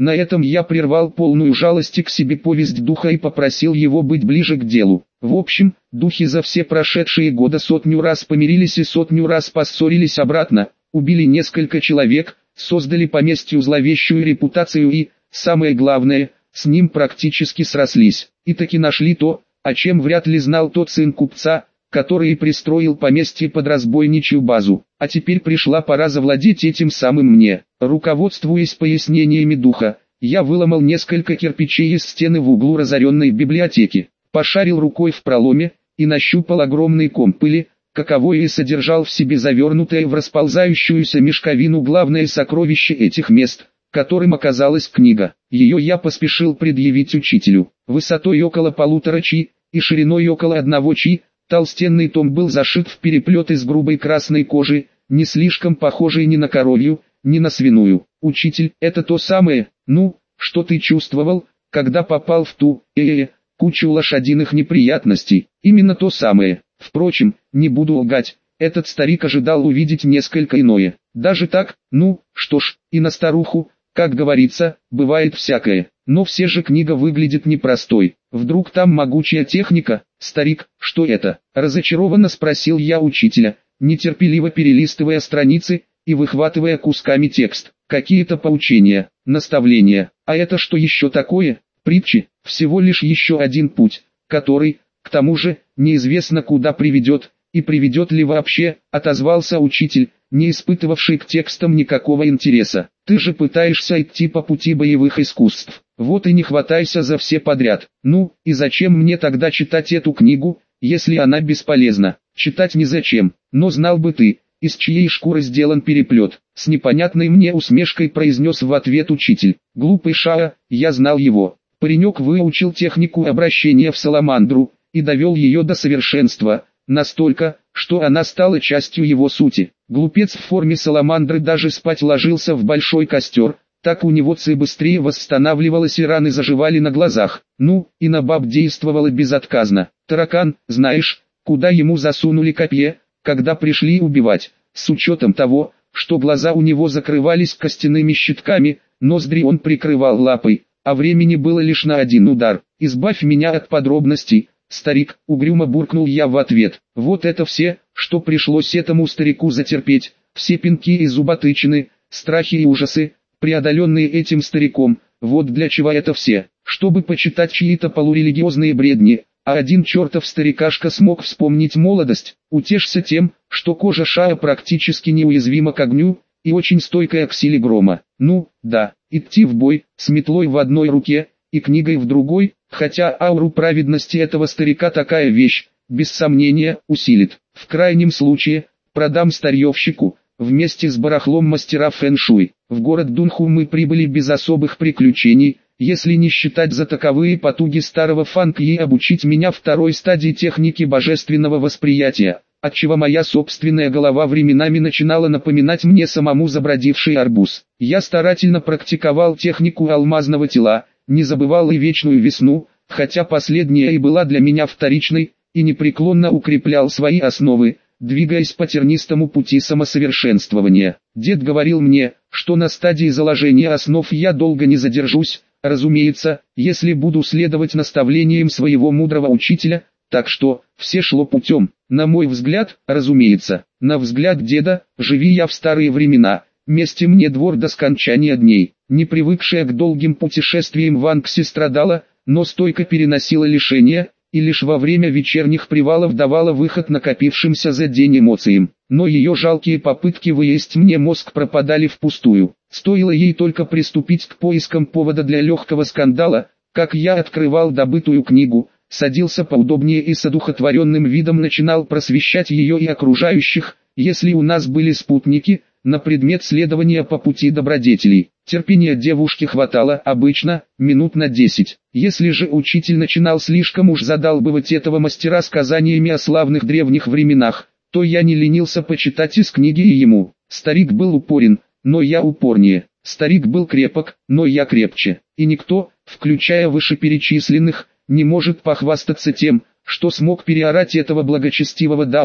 На этом я прервал полную жалости к себе повесть духа и попросил его быть ближе к делу. В общем, духи за все прошедшие годы 100 раз помирились и 100 раз поссорились обратно, убили несколько человек, создали поместью зловещую репутацию и, самое главное, с ним практически срослись. И таки нашли то, о чем вряд ли знал тот сын купца, который и пристроил поместье под разбойничью базу. А теперь пришла пора завладеть этим самым мне. Руководствуясь пояснениями духа, я выломал несколько кирпичей из стены в углу разоренной библиотеки, пошарил рукой в проломе и нащупал огромный ком пыли, каковой и содержал в себе завернутое в расползающуюся мешковину главное сокровище этих мест, которым оказалась книга. Ее я поспешил предъявить учителю. Высотой около 1,5 чи и шириной около 1 чи, толстенный том был зашит в переплет из грубой красной кожи, не слишком похожей ни на коровью, ни на свиную. «Учитель, это то самое, что ты чувствовал, когда попал в ту, кучу лошадиных неприятностей?» «Именно то самое. Впрочем, не буду лгать, этот старик ожидал увидеть несколько иное. Даже так, что ж, и на старуху, как говорится, бывает всякое. Но все же книга выглядит непростой. Вдруг там могучая техника?» «Старик, что это?» – разочарованно спросил я учителя, нетерпеливо перелистывая страницы и выхватывая кусками текст. «Какие-то поучения, наставления. А это что еще такое? Притчи, всего лишь еще один путь, который, к тому же, неизвестно куда приведет, и приведет ли вообще», – отозвался учитель, не испытывавший к текстам никакого интереса. «Ты же пытаешься идти по пути боевых искусств. Вот и не хватайся за все подряд. И зачем мне тогда читать эту книгу, если она бесполезна?» «Читать незачем, но знал бы ты, из чьей шкуры сделан переплет», — с непонятной мне усмешкой произнес в ответ учитель. «Глупый Шаа, я знал его. Паренек выучил технику обращения в саламандру и довел ее до совершенства, настолько, что она стала частью его сути. Глупец в форме саламандры даже спать ложился в большой костер, так у него ци быстрее восстанавливалась и раны заживали на глазах. И на баб действовала безотказно. Таракан, знаешь, куда ему засунули копье, когда пришли убивать, с учетом того, что глаза у него закрывались костяными щитками, ноздри он прикрывал лапой, а времени было лишь на один удар. Избавь меня от подробностей, старик», — угрюмо буркнул я в ответ. Вот это все, что пришлось этому старику затерпеть, все пинки и зуботычины, страхи и ужасы, преодоленные этим стариком, вот для чего это все, чтобы почитать чьи-то полурелигиозные бредни. А один чертов старикашка смог вспомнить молодость. Утешься тем, что кожа Шаа практически неуязвима к огню, и очень стойкая к силе грома. Да, идти в бой, с метлой в одной руке, и книгой в другой, хотя ауру праведности этого старика такая вещь, без сомнения, усилит. В крайнем случае, продам старьевщику, вместе с барахлом мастера фэн-шуй. В город Дунху мы прибыли без особых приключений, если не считать за таковые потуги старого Фанг-Йи обучить меня второй стадии техники божественного восприятия, отчего моя собственная голова временами начинала напоминать мне самому забродивший арбуз. Я старательно практиковал технику алмазного тела, не забывал и вечную весну, хотя последняя и была для меня вторичной, и непреклонно укреплял свои основы, двигаясь по тернистому пути самосовершенствования. Дед говорил мне, что на стадии заложения основ я долго не задержусь, разумеется, если буду следовать наставлениям своего мудрого учителя, так что, все шло путем. На мой взгляд, разумеется, на взгляд деда, живи я в старые времена, месте мне двор до скончания дней. Не привыкшая к долгим путешествиям Ванкси страдала, но стойко переносила лишения, и лишь во время вечерних привалов давала выход накопившимся за день эмоциям. Но ее жалкие попытки выесть мне мозг пропадали впустую. Стоило ей только приступить к поискам повода для легкого скандала, как я открывал добытую книгу, садился поудобнее и с одухотворенным видом начинал просвещать ее и окружающих, если у нас были спутники, на предмет следования по пути добродетелей. Терпения девушки хватало обычно минут на 10. Если же учитель начинал слишком уж задалбывать этого мастера сказаниями о славных древних временах, то я не ленился почитать из книги и ему. Старик был упорен, но я упорнее. Старик был крепок, но я крепче. И никто, включая вышеперечисленных, не может похвастаться тем, что смог переорать этого благочестивого Дао,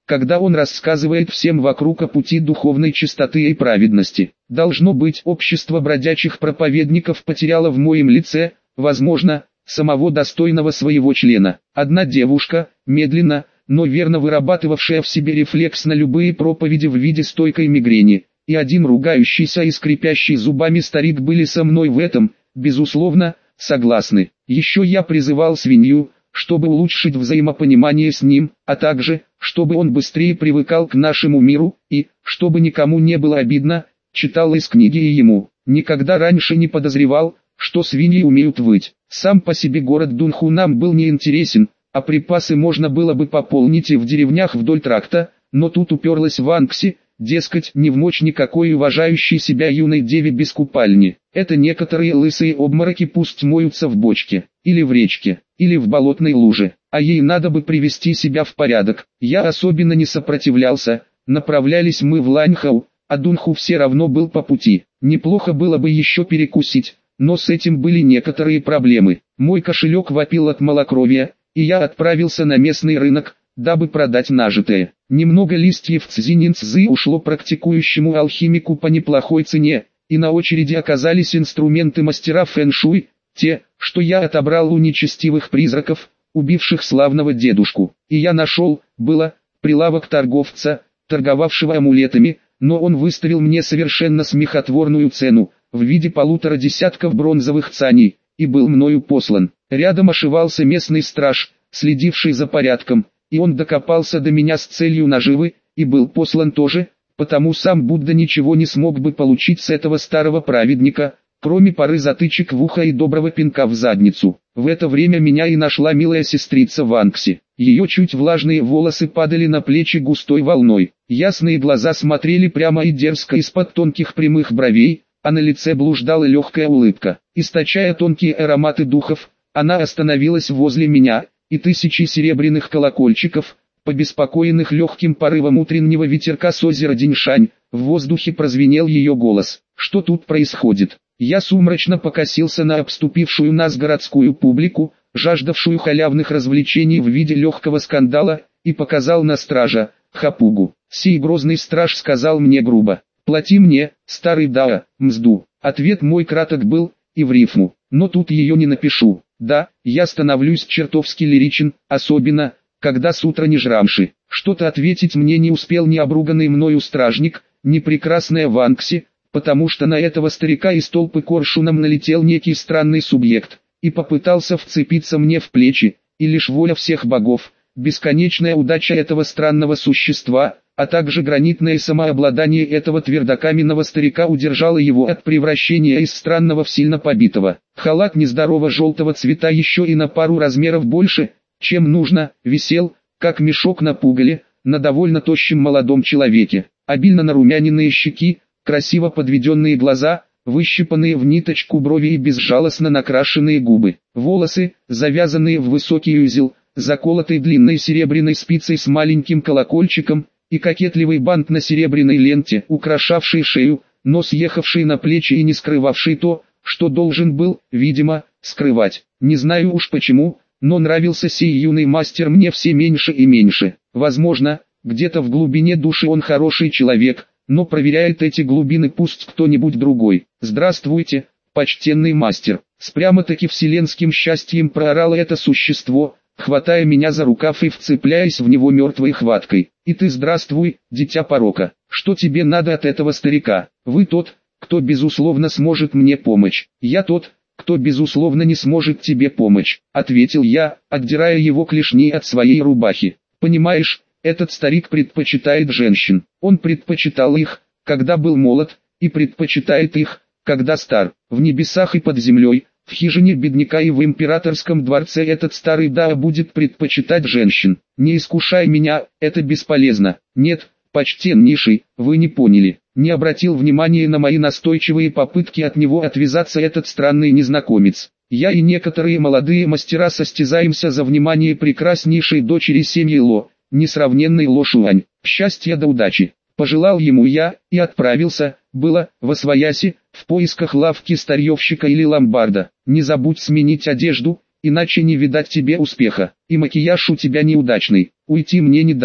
когда он рассказывает всем вокруг о пути духовной чистоты и праведности. Должно быть, общество бродячих проповедников потеряло в моем лице, возможно, самого достойного своего члена. Одна девушка, медленно, но верно вырабатывавшая в себе рефлекс на любые проповеди в виде стойкой мигрени, и один ругающийся и скрипящий зубами старик были со мной в этом, безусловно, согласны. Еще я призывал свинью, чтобы улучшить взаимопонимание с ним, а также, чтобы он быстрее привыкал к нашему миру, и, чтобы никому не было обидно, читал из книги и ему. Никогда раньше не подозревал, что свиньи умеют выть. Сам по себе город Дунху нам был не интересен, а припасы можно было бы пополнить и в деревнях вдоль тракта, но тут уперлась в Анкси, дескать, не в мочь никакой уважающей себя юной деве без купальни. Это некоторые лысые обмороки пусть моются в бочке, или в речке, или в болотной луже, а ей надо бы привести себя в порядок. Я особенно не сопротивлялся, направлялись мы в Ланьхау, а Дунху все равно был по пути. Неплохо было бы еще перекусить, но с этим были некоторые проблемы. Мой кошелек вопил от малокровия, и я отправился на местный рынок, дабы продать нажитое. Немного листьев цзининцзы ушло практикующему алхимику по неплохой цене, и на очереди оказались инструменты мастера фэн-шуй, те, что я отобрал у нечестивых призраков, убивших славного дедушку. И я нашел, было, прилавок торговца, торговавшего амулетами, но он выставил мне совершенно смехотворную цену, в виде 1,5 десятков бронзовых цаней, и был мною послан. Рядом ошивался местный страж, следивший за порядком, и он докопался до меня с целью наживы, и был послан тоже, потому сам Будда ничего не смог бы получить с этого старого праведника, кроме пары затычек в ухо и доброго пинка в задницу. В это время меня и нашла милая сестрица Ванкси. Ее чуть влажные волосы падали на плечи густой волной, ясные глаза смотрели прямо и дерзко из-под тонких прямых бровей, а на лице блуждала легкая улыбка. Источая тонкие ароматы духов, она остановилась возле меня, и тысячи серебряных колокольчиков, побеспокоенных легким порывом утреннего ветерка с озера Диньшань, в воздухе прозвенел ее голос. Что тут происходит? Я сумрачно покосился на обступившую нас городскую публику, жаждавшую халявных развлечений в виде легкого скандала, и показал на стража, Хапугу. Сей грозный страж сказал мне грубо: «Плати мне, старый Дао, мзду». Ответ мой краток был, и в рифму, но тут ее не напишу. Да, я становлюсь чертовски лиричен, особенно, когда с утра не жрамши. Что-то ответить мне не успел ни обруганный мною стражник, ни прекрасная Ванкси, потому что на этого старика из толпы коршуном налетел некий странный субъект, и попытался вцепиться мне в плечи, и лишь воля всех богов, бесконечная удача этого странного существа, а также гранитное самообладание этого твердокаменного старика удержало его от превращения из странного в сильно побитого. Халат нездорово желтого цвета еще и на пару размеров больше, чем нужно, висел, как мешок на пугале, на довольно тощем молодом человеке. Обильно нарумяненные щеки, красиво подведенные глаза, выщипанные в ниточку брови и безжалостно накрашенные губы. Волосы, завязанные в высокий узел, заколотые длинной серебряной спицей с маленьким колокольчиком, и кокетливый бант на серебряной ленте, украшавший шею, но съехавший на плечи и не скрывавший то, что должен был, видимо, скрывать. Не знаю уж почему, но нравился сей юный мастер мне все меньше и меньше. Возможно, где-то в глубине души он хороший человек, но проверяет эти глубины пусть кто-нибудь другой. «Здравствуйте, почтенный мастер!» С прямо-таки вселенским счастьем проорало это существо, хватая меня за рукав и вцепляясь в него мертвой хваткой. «И ты здравствуй, дитя порока! Что тебе надо от этого старика? Вы тот, кто безусловно сможет мне помочь. Я тот, кто безусловно не сможет тебе помочь», — ответил я, отдирая его клешни от своей рубахи. «Понимаешь, этот старик предпочитает женщин. Он предпочитал их, когда был молод, и предпочитает их, когда стар. В небесах и под землей, в хижине бедняка и в императорском дворце этот старый Дао будет предпочитать женщин. Не искушай меня, это бесполезно. Нет, почтеннейший, вы не поняли. Не обратил внимания на мои настойчивые попытки от него отвязаться этот странный незнакомец. Я и некоторые молодые мастера состязаемся за внимание прекраснейшей дочери семьи Ло, несравненной Ло Шуань. Счастья да удачи, пожелал ему я, и отправился, было, восвояси, в поисках лавки старьевщика или ломбарда. Не забудь сменить одежду, иначе не видать тебе успеха, и макияж у тебя неудачный. Уйти мне не дали.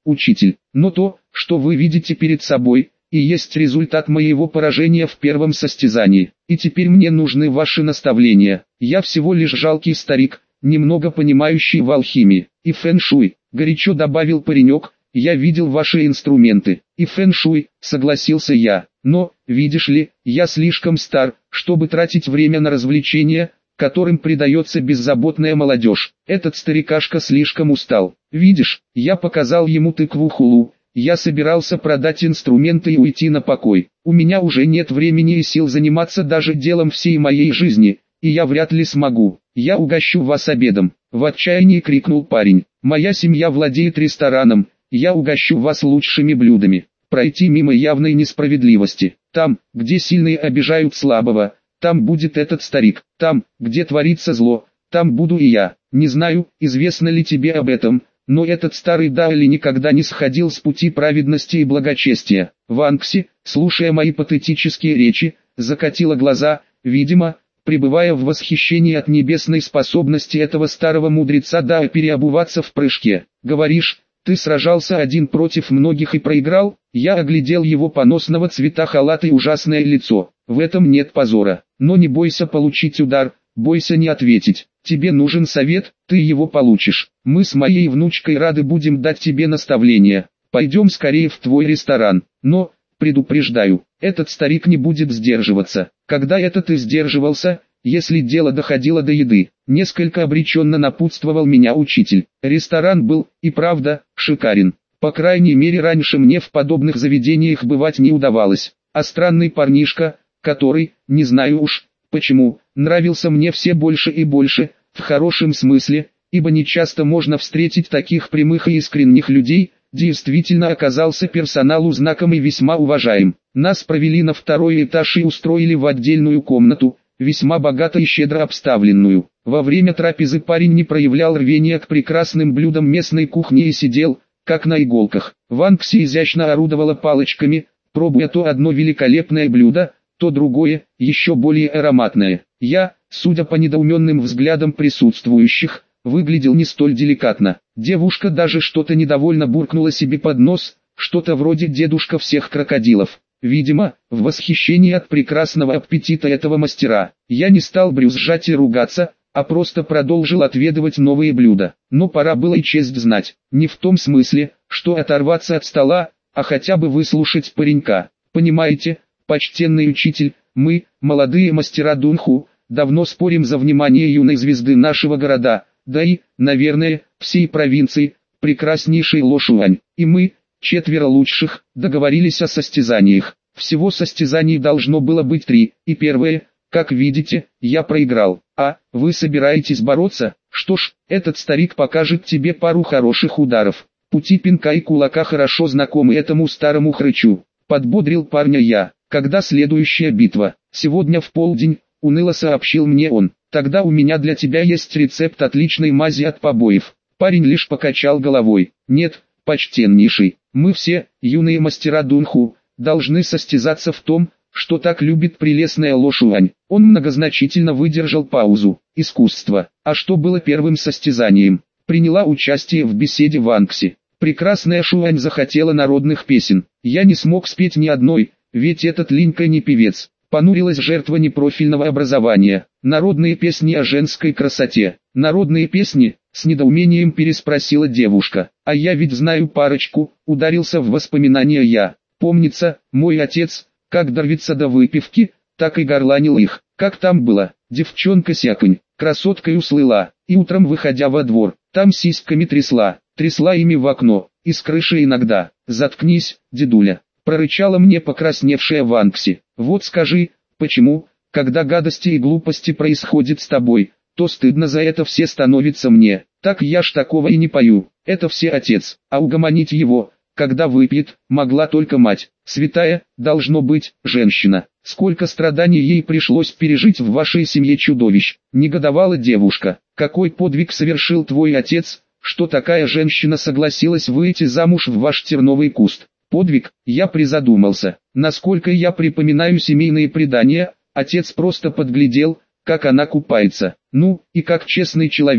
учитель. Но то, что вы видите перед собой, и есть результат моего поражения в первом состязании. И теперь мне нужны ваши наставления. Я всего лишь жалкий старик, немного понимающий в алхимии и фэн-шуй, горячо добавил паренек. Я видел ваши инструменты и фэн-шуй, согласился я. Но, видишь ли, я слишком стар, чтобы тратить время на развлечения, которым предается беззаботная молодежь. Этот старикашка слишком устал. Видишь, я показал ему тыкву хулу. Я собирался продать инструменты и уйти на покой. У меня уже нет времени и сил заниматься даже делом всей моей жизни, и я вряд ли смогу. Я угощу вас обедом. В отчаянии крикнул парень. Моя семья владеет рестораном, я угощу вас лучшими блюдами. Пройти мимо явной несправедливости. Там, где сильные обижают слабого, там будет этот старик. Там, где творится зло, там буду и я. Не знаю, известно ли тебе об этом, но этот старый Дайли никогда не сходил с пути праведности и благочестия. Ванкси, слушая мои патетические речи, закатила глаза, видимо, пребывая в восхищении от небесной способности этого старого мудреца да переобуваться в прыжке. Говоришь, ты сражался один против многих и проиграл? Я оглядел его поносного цвета халата и ужасное лицо. В этом нет позора. Но не бойся получить удар, бойся не ответить. Тебе нужен совет, ты его получишь. Мы с моей внучкой рады будем дать тебе наставления. Пойдем скорее в твой ресторан. Но, предупреждаю, этот старик не будет сдерживаться. Когда ты сдерживался, если дело доходило до еды? Несколько обреченно напутствовал меня учитель. Ресторан был, и правда, шикарен. По крайней мере раньше мне в подобных заведениях бывать не удавалось. А странный парнишка, который, не знаю уж, почему, нравился мне все больше и больше, в хорошем смысле, ибо нечасто можно встретить таких прямых и искренних людей, действительно оказался персоналу знаком и весьма уважаем. Нас провели на второй этаж и устроили в отдельную комнату, весьма богато и щедро обставленную. Во время трапезы парень не проявлял рвения к прекрасным блюдам местной кухни и сидел, как на иголках. Ванкси изящно орудовала палочками, пробуя то одно великолепное блюдо, то другое, еще более ароматное. Я, судя по недоуменным взглядам присутствующих, выглядел не столь деликатно. Девушка даже что-то недовольно буркнула себе под нос, что-то вроде «дедушка всех крокодилов». Видимо, в восхищении от прекрасного аппетита этого мастера. Я не стал брюзжать и ругаться, а просто продолжил отведывать новые блюда. Но пора было и честь знать. Не в том смысле, что оторваться от стола, а хотя бы выслушать паренька. Понимаете, почтенный учитель, мы, молодые мастера Дунху, давно спорим за внимание юной звезды нашего города, да и, наверное, всей провинции, прекраснейшей Лошуань. И мы, 4 лучших, договорились о состязаниях. Всего состязаний должно было быть 3, и первое, как видите, я проиграл. А, вы собираетесь бороться? Что ж, этот старик покажет тебе пару хороших ударов. Пути пинка и кулака хорошо знакомы этому старому хрычу. Подбодрил парня я. Когда следующая битва? Сегодня в полдень, уныло сообщил мне он. Тогда у меня для тебя есть рецепт отличной мази от побоев. Парень лишь покачал головой. Нет, почтеннейший, мы все, юные мастера Дунху, должны состязаться в том, что так любит прелестная Лошуань. Он многозначительно выдержал паузу. Искусство. А что было первым состязанием? Приняла участие в беседе Ванкси. Прекрасная Шуань захотела народных песен. Я не смог спеть ни одной, ведь этот Линька не певец. Понурилась жертва непрофильного образования. Народные песни о женской красоте. Народные песни? С недоумением переспросила девушка. А я ведь знаю парочку, ударился в воспоминания я. Помнится, мой отец, как дорвется до выпивки, так и горланил их. Как там было? Девчонка-сяконь, красоткой услыла, и утром выходя во двор, там сиськами трясла ими в окно, и с крыши иногда. Заткнись, дедуля, прорычала мне покрасневшая Ванкси. Вот скажи, почему, когда гадости и глупости происходят с тобой, то стыдно за это все становится мне. Так я ж такого и не пою, это все отец, а угомонить его, когда выпьет, могла только мать. Святая, должно быть, женщина. Сколько страданий ей пришлось пережить в вашей семье чудовищ. Негодовала девушка. Какой подвиг совершил твой отец, что такая женщина согласилась выйти замуж в ваш терновый куст? Подвиг, я призадумался. Насколько я припоминаю семейные предания, отец просто подглядел, как она купается. Ну, и как честный человек,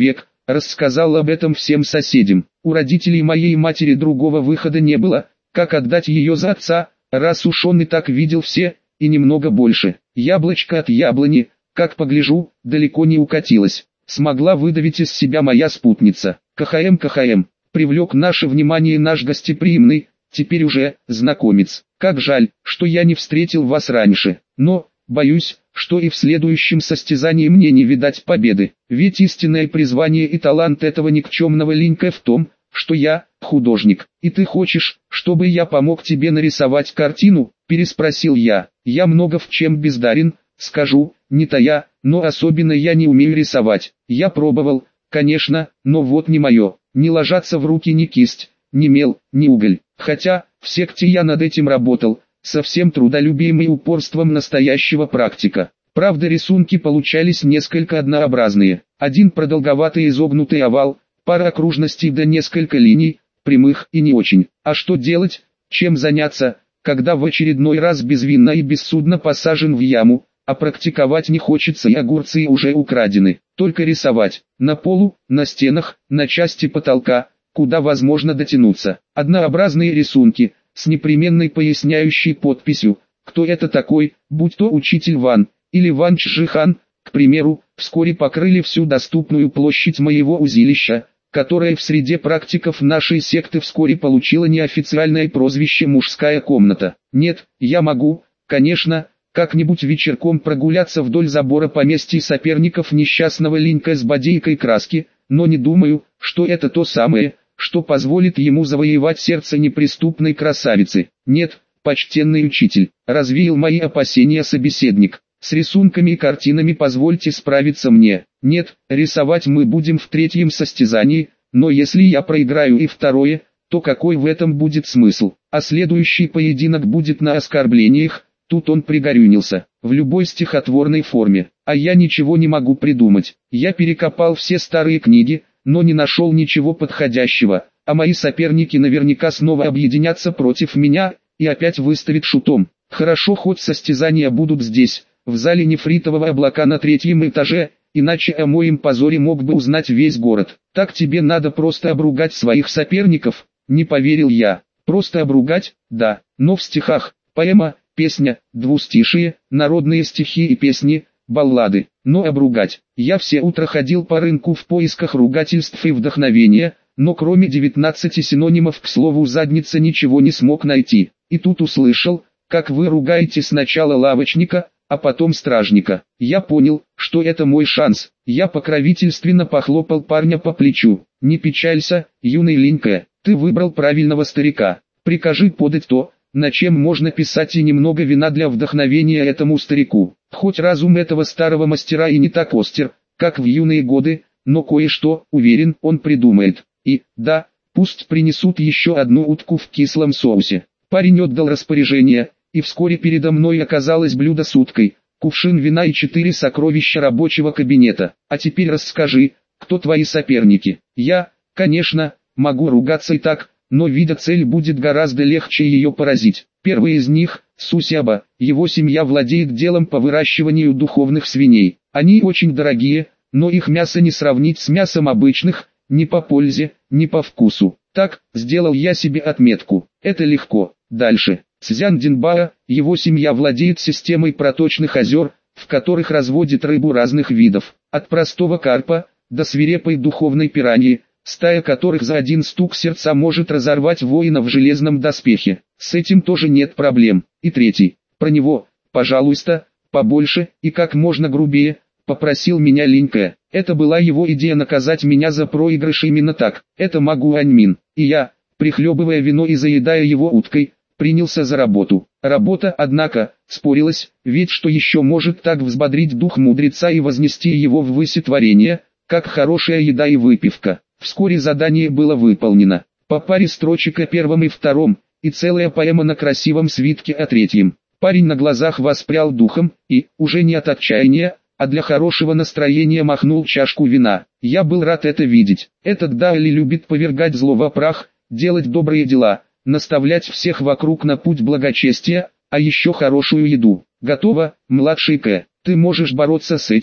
рассказал об этом всем соседям. У родителей моей матери другого выхода не было, как отдать ее за отца, раз уж он и так видел все, и немного больше. Яблочко от яблони, как погляжу, далеко не укатилось. Смогла выдавить из себя моя спутница. КХМ, привлек наше внимание наш гостеприимный, теперь уже, знакомец. Как жаль, что я не встретил вас раньше, но, боюсь, что и в следующем состязании мне не видать победы. Ведь истинное призвание и талант этого никчемного линька в том, что я художник. И ты хочешь, чтобы я помог тебе нарисовать картину? Переспросил я. Я много в чем бездарен, скажу, не тая, но особенно я не умею рисовать. Я пробовал, конечно, но вот не мое. Не ложатся в руки ни кисть, ни мел, ни уголь. Хотя, в секте я над этим работал, со всем трудолюбием и упорством настоящего практика. Правда, рисунки получались несколько однообразные. Один продолговатый изогнутый овал, пара окружностей да несколько линий, прямых и не очень. А что делать, чем заняться, когда в очередной раз безвинно и бессудно посажен в яму, а практиковать не хочется и огурцы уже украдены. Только рисовать, на полу, на стенах, на части потолка, куда возможно дотянуться. Однообразные рисунки, с непременной поясняющей подписью, кто это такой, будь то учитель Ван, или Ван Чжихан, к примеру, вскоре покрыли всю доступную площадь моего узилища, которое в среде практиков нашей секты вскоре получило неофициальное прозвище «мужская комната». Нет, я могу, конечно, как-нибудь вечерком прогуляться вдоль забора поместья соперников несчастного линька с бодейкой краски, но не думаю, что это то самое, что позволит ему завоевать сердце неприступной красавицы. Нет, почтенный учитель, развеял мои опасения собеседник. С рисунками и картинами позвольте справиться мне. Нет, рисовать мы будем в третьем состязании, но если я проиграю и второе, то какой в этом будет смысл? А следующий поединок будет на оскорблениях. Тут он пригорюнился, в любой стихотворной форме, а я ничего не могу придумать. Я перекопал все старые книги, но не нашел ничего подходящего, а мои соперники наверняка снова объединятся против меня и опять выставят шутом. Хорошо, хоть состязания будут здесь, в зале нефритового облака на третьем этаже, иначе о моем позоре мог бы узнать весь город. Так тебе надо просто обругать своих соперников, не поверил я. Просто обругать, да, но в стихах, поэма, песня, двустишие, народные стихи и песни, баллады, но обругать. Я все утро ходил по рынку в поисках ругательств и вдохновения, но кроме 19 синонимов к слову задница ничего не смог найти. И тут услышал, как вы ругаете сначала лавочника, а потом стражника. Я понял, что это мой шанс. Я покровительственно похлопал парня по плечу. Не печалься, юный линька, ты выбрал правильного старика. Прикажи подать то, на чем можно писать, и немного вина для вдохновения этому старику. Хоть разум этого старого мастера и не так остр, как в юные годы, но кое-что, уверен, он придумает. И, да, пусть принесут еще одну утку в кислом соусе. Парень отдал распоряжение, и вскоре передо мной оказалось блюдо с уткой, кувшин вина и 4 сокровища рабочего кабинета. А теперь расскажи, кто твои соперники? Я, конечно, могу ругаться и так, но видя цель будет гораздо легче ее поразить. Первый из них – Сусяба, его семья владеет делом по выращиванию духовных свиней. Они очень дорогие, но их мясо не сравнить с мясом обычных, ни по пользе, ни по вкусу. Так, сделал я себе отметку. Это легко. Дальше. Цзян Динбао, его семья владеет системой проточных озер, в которых разводит рыбу разных видов, от простого карпа до свирепой духовной пираньи, стая которых за один стук сердца может разорвать воина в железном доспехе. С этим тоже нет проблем. И третий. Про него, пожалуйста, побольше и как можно грубее, попросил меня линька. Это была его идея наказать меня за проигрыш именно так. Это Магу Аньмин. И я, прихлебывая вино и заедая его уткой, принялся за работу. Работа, однако, спорилась, ведь что еще может так взбодрить дух мудреца и вознести его ввысь творения, как хорошая еда и выпивка. Вскоре задание было выполнено. По паре строчек о первом и втором, и целая поэма на красивом свитке о третьем. Парень на глазах воспрял духом, и, уже не от отчаяния, а для хорошего настроения махнул чашку вина. Я был рад это видеть. Этот Дали любит повергать зло во прах, делать добрые дела, наставлять всех вокруг на путь благочестия, а еще хорошую еду. Готово, младший К. Ты можешь бороться с этим,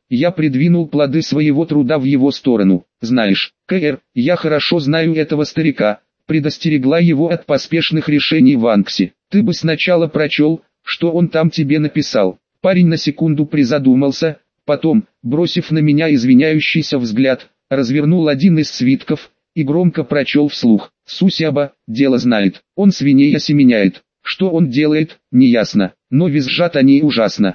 Я придвинул плоды своего труда в его сторону. Знаешь, К.Р., я хорошо знаю этого старика, предостерегла его от поспешных решений Ванкси. Ты бы сначала прочел, что он там тебе написал. Парень на секунду призадумался, потом, бросив на меня извиняющийся взгляд, развернул один из свитков и громко прочел вслух. Сусяба, дело знает, он свиней осеменяет. Что он делает, неясно, но визжат они ужасно.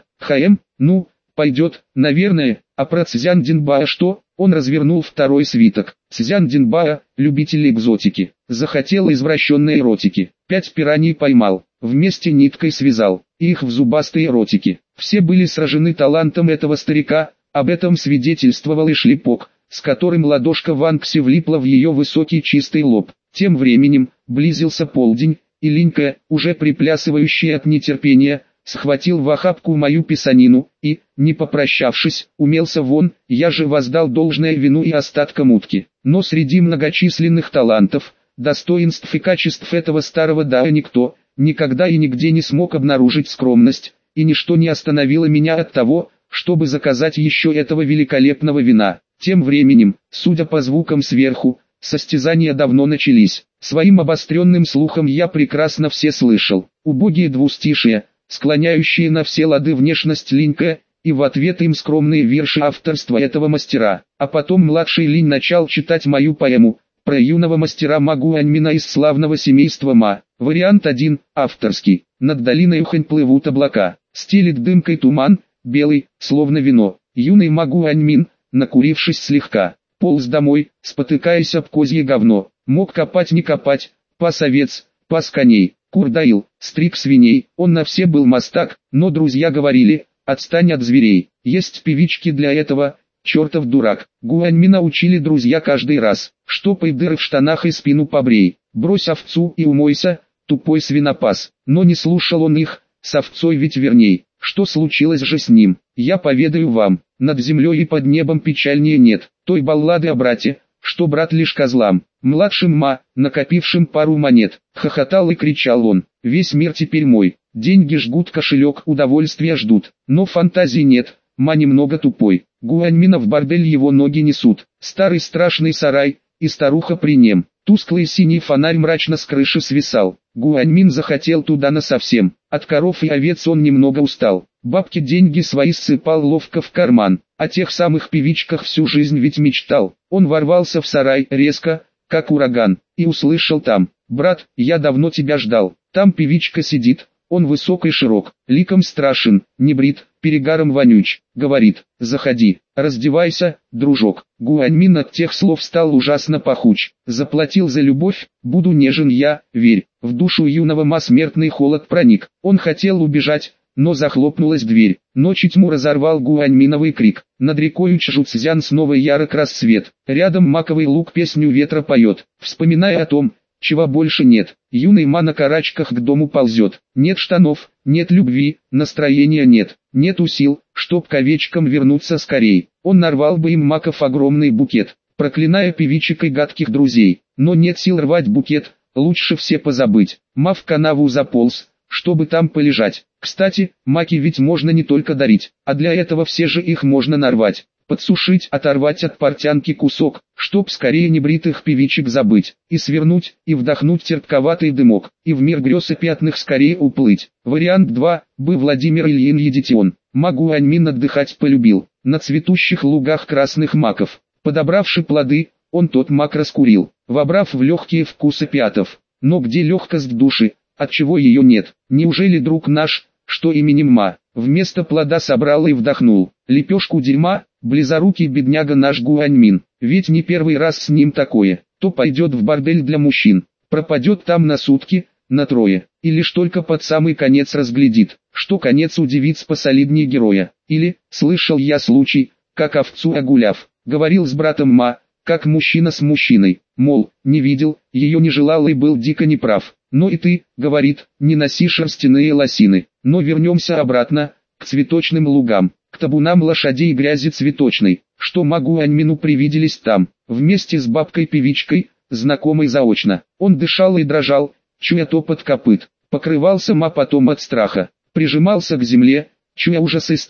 Ну, пойдет, наверное, а про Цзяндинбая что? Он развернул второй свиток. Цзяндинбая, любитель экзотики, захотел извращенной эротики. 5 пираний поймал, вместе ниткой связал, и их в зубастые ротики. Все были сражены талантом этого старика, об этом свидетельствовал и шлепок, с которым ладошка Ванкси влипла в ее высокий чистый лоб. Тем временем, близился полдень, и Линька, уже приплясывающая от нетерпения, схватил в охапку мою писанину и, не попрощавшись, умелся вон. Я же воздал должное вину и остаткам утки. Но среди многочисленных талантов, достоинств и качеств этого старого Дао никто, никогда и нигде не смог обнаружить скромность, и ничто не остановило меня от того, чтобы заказать еще этого великолепного вина. Тем временем, судя по звукам сверху, состязания давно начались. Своим обостренным слухом я прекрасно все слышал. Убогие двустишия, склоняющие на все лады внешность Линька, и в ответ им скромные вирши авторства этого мастера. А потом младший Линь начал читать мою поэму про юного мастера Магу Аньмина из славного семейства Ма. Вариант 1, авторский. Над долиной Ухань плывут облака, стелит дымкой туман, белый, словно вино. Юный Магу Аньмин, накурившись слегка, полз домой, спотыкаясь об козье говно. Мог копать не копать, пас овец, пас коней, кур доил, стриг свиней. Он на все был мастак, но друзья говорили: отстань от зверей. Есть певички для этого, чертов дурак. Гуаньмина учили друзья каждый раз: штопай дыры в штанах и спину побрей, брось овцу и умойся, тупой свинопас. Но не слушал он их, с овцой ведь верней. Что случилось же с ним, я поведаю вам. Над землей и под небом печальнее нет той баллады о брате, что брат лишь козлам, младшим Ма, накопившим пару монет. Хохотал и кричал он: весь мир теперь мой, деньги жгут кошелек, удовольствия ждут, но фантазии нет, Ма немного тупой. Гуаньмина в бордель его ноги несут, старый страшный сарай, и старуха при нем. Тусклый синий фонарь мрачно с крыши свисал. Гуаньмин захотел туда насовсем. От коров и овец он немного устал. Бабки деньги свои ссыпал ловко в карман. О тех самых певичках всю жизнь ведь мечтал. Он ворвался в сарай резко, как ураган, и услышал там: брат, я давно тебя ждал. Там певичка сидит, он высок и широк, ликом страшен, не брит, перегаром вонюч. Говорит: заходи, раздевайся, дружок. Гуаньмин от тех слов стал ужасно пахуч. Заплатил за любовь, буду нежен я, верь. В душу юного Ма смертный холод проник. Он хотел убежать, но захлопнулась дверь. Ночи тьму разорвал гуаньминовый крик. Над рекою Чжуцзян снова ярок рассвет. Рядом маковый луг песню ветра поет, вспоминая о том, чего больше нет. Юный Ма на карачках к дому ползет. Нет штанов, нет любви, настроения нет. Нету сил, чтоб к овечкам вернуться скорей. Он нарвал бы им маков огромный букет, проклиная певичек и гадких друзей. Но нет сил рвать букет, лучше все позабыть. Ма в канаву заполз, чтобы там полежать. Кстати, маки ведь можно не только дарить, а для этого все же их можно нарвать, подсушить, оторвать от портянки кусок, чтоб скорее небритых певичек забыть, и свернуть, и вдохнуть терпковатый дымок, и в мир грез и пятных скорее уплыть. Вариант 2, бы Владимир Ильин Едитион. Магу Аньмин отдыхать полюбил, на цветущих лугах красных маков. Подобравши плоды, он тот мак раскурил, вобрав в легкие вкусы пятов. Но где легкость души, отчего ее нет? Неужели друг наш, что именем Ма, вместо плода собрал и вдохнул лепешку дерьма, близорукий бедняга наш Гуаньмин? Ведь не первый раз с ним такое. То пойдет в бордель для мужчин, пропадет там на сутки, на трое, и лишь только под самый конец разглядит, что конец у девиц посолиднее героя. Или, слышал я случай, как овцу огуляв, говорил с братом Ма, как мужчина с мужчиной, мол, не видел, ее не желал и был дико неправ. Но и ты, говорит, не носи шерстяные лосины. Но вернемся обратно, к цветочным лугам, к табунам лошадей и грязи цветочной, что Магу Аньмину привиделись там, вместе с бабкой-певичкой, знакомой заочно. Он дышал и дрожал, чуя топот копыт, покрывался Ма потом от страха, прижимался к земле, чуя ужас и стыд.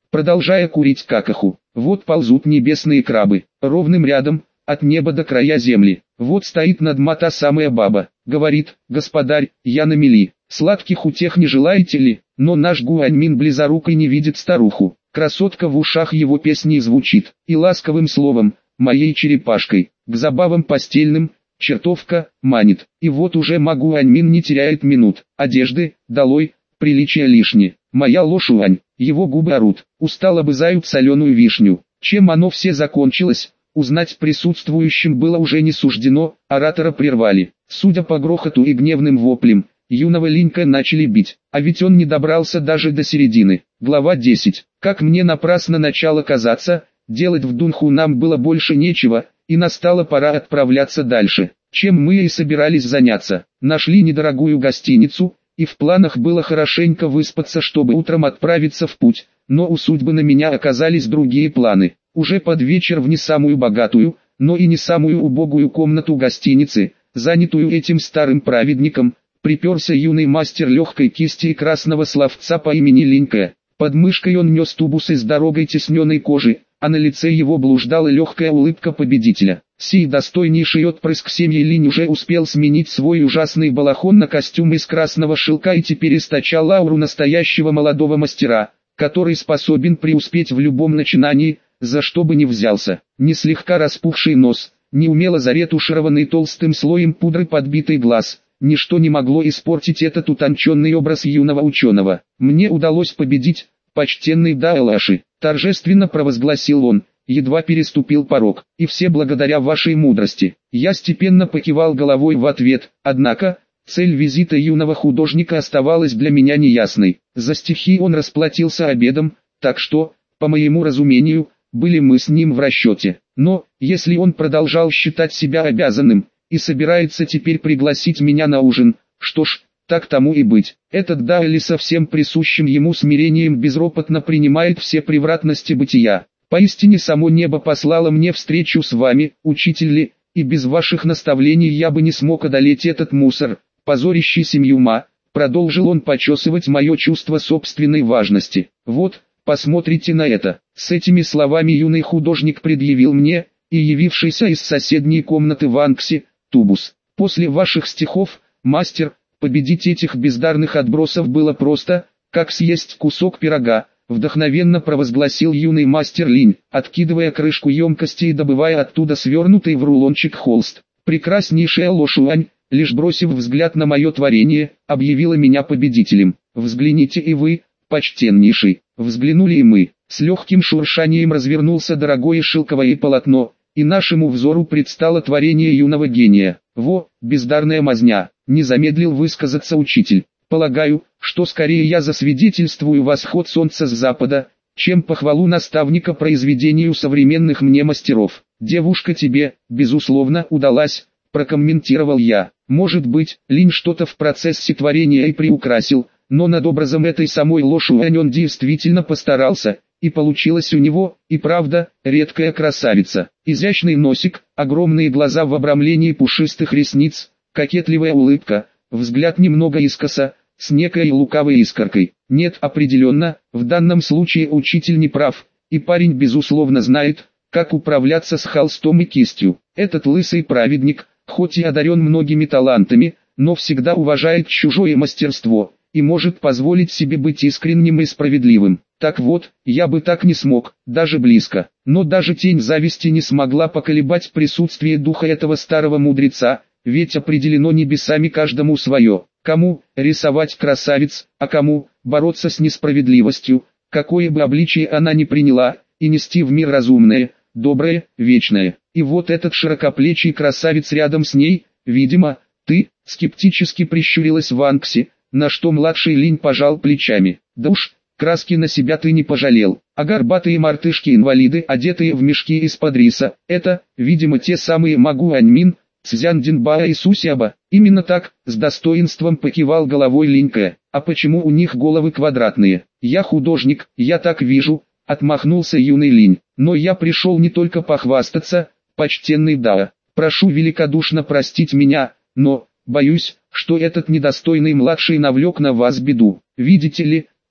продолжая курить какаху. Вот ползут небесные крабы, ровным рядом, от неба до края земли. Вот стоит над ма та самая баба, говорит: «Господарь, я на мели, сладких утех не желаете ли?» Но наш Гуаньмин близорукой не видит старуху. Красотка в ушах его песни звучит, и ласковым словом, моей черепашкой, к забавам постельным, чертовка, манит. И вот уже Магуаньмин не теряет минут. Одежды, долой, приличия лишние. Моя лошуань, его губы орут, устало обызают соленую вишню. Чем оно все закончилось, узнать присутствующим было уже не суждено, оратора прервали. Судя по грохоту и гневным воплям, юного Линька начали бить, а ведь он не добрался даже до середины. Глава 10. Как мне напрасно начало казаться, делать в Дунху нам было больше нечего, и настала пора отправляться дальше, чем мы и собирались заняться. Нашли недорогую гостиницу, и в планах было хорошенько выспаться, чтобы утром отправиться в путь, но у судьбы на меня оказались другие планы. Уже под вечер в не самую богатую, но и не самую убогую комнату гостиницы, занятую этим старым праведником, приперся юный мастер легкой кисти и красного словца по имени Линька. Под мышкой он нес тубус из дорогой тесненной кожи, а на лице его блуждала легкая улыбка победителя. Сей достойнейший отпрыск семьи Линь уже успел сменить свой ужасный балахон на костюм из красного шелка и теперь источал ауру настоящего молодого мастера, который способен преуспеть в любом начинании, за что бы ни взялся. Ни слегка распухший нос, ни умело заретушированный толстым слоем пудры подбитый глаз, ничто не могло испортить этот утонченный образ юного ученого. Мне удалось победить, почтенный Даэлаши, торжественно провозгласил он, едва переступил порог, и все благодаря вашей мудрости. Я степенно покивал головой в ответ, однако, цель визита юного художника оставалась для меня неясной. За стихи он расплатился обедом, так что, по моему разумению, были мы с ним в расчете. Но, если он продолжал считать себя обязанным, и собирается теперь пригласить меня на ужин, что ж, так тому и быть. Этот Дайли со всем присущим ему смирением безропотно принимает все превратности бытия. Поистине само небо послало мне встречу с вами, учитель Ли, и без ваших наставлений я бы не смог одолеть этот мусор, позорящий семью Ма, продолжил он почесывать мое чувство собственной важности. Вот, посмотрите на это. С этими словами юный художник предъявил мне, и явившийся из соседней комнаты Ванкси, тубус. После ваших стихов, мастер, победить этих бездарных отбросов было просто, как съесть кусок пирога, вдохновенно провозгласил юный мастер Линь, откидывая крышку емкости и добывая оттуда свернутый в рулончик холст. Прекраснейшая Лошуань, лишь бросив взгляд на мое творение, объявила меня победителем. Взгляните и вы, почтеннейший. Взглянули и мы. С легким шуршанием развернулся дорогое шелковое полотно, и нашему взору предстало творение юного гения. Во, бездарная мазня, не замедлил высказаться учитель. Полагаю, что скорее я засвидетельствую восход солнца с запада, чем похвалу наставника произведению современных мне мастеров. Девушка тебе, безусловно, удалась, прокомментировал я. Может быть, Линь что-то в процессе творения и приукрасил, но над образом этой самой Лошуань он действительно постарался, и получилось у него, и правда, редкая красавица. Изящный носик, огромные глаза в обрамлении пушистых ресниц, кокетливая улыбка, взгляд немного искоса, с некой лукавой искоркой. Нет, определенно, в данном случае учитель не прав, и парень безусловно знает, как управляться с холстом и кистью. Этот лысый праведник, хоть и одарен многими талантами, но всегда уважает чужое мастерство, и может позволить себе быть искренним и справедливым. Так вот, я бы так не смог, даже близко. Но даже тень зависти не смогла поколебать присутствие духа этого старого мудреца, ведь определено небесами каждому свое. Кому рисовать красавиц, а кому бороться с несправедливостью, какое бы обличие она ни приняла, и нести в мир разумное, доброе, вечное. И вот этот широкоплечий красавец рядом с ней, видимо, ты, скептически прищурилась Ванкси, на что младший Линь пожал плечами. Да уж, краски на себя ты не пожалел, а горбатые мартышки-инвалиды, одетые в мешки из-под риса, это, видимо, те самые Магуаньмин, Цзяндинбаа и Сусяба. Именно так, с достоинством покивал головой Линька. А почему у них головы квадратные? Я художник, я так вижу, отмахнулся юный Линь. Но я пришел не только похвастаться, почтенный Дао. Прошу великодушно простить меня, но, боюсь, что этот недостойный младший навлек на вас беду. Видите ли,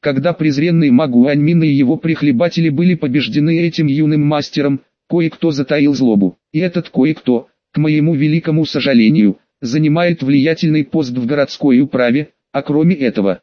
Когда презренный маг Гуаньмин и его прихлебатели были побеждены этим юным мастером, кое-кто затаил злобу. И этот кое-кто, к моему великому сожалению, занимает влиятельный пост в городской управе, а кроме этого,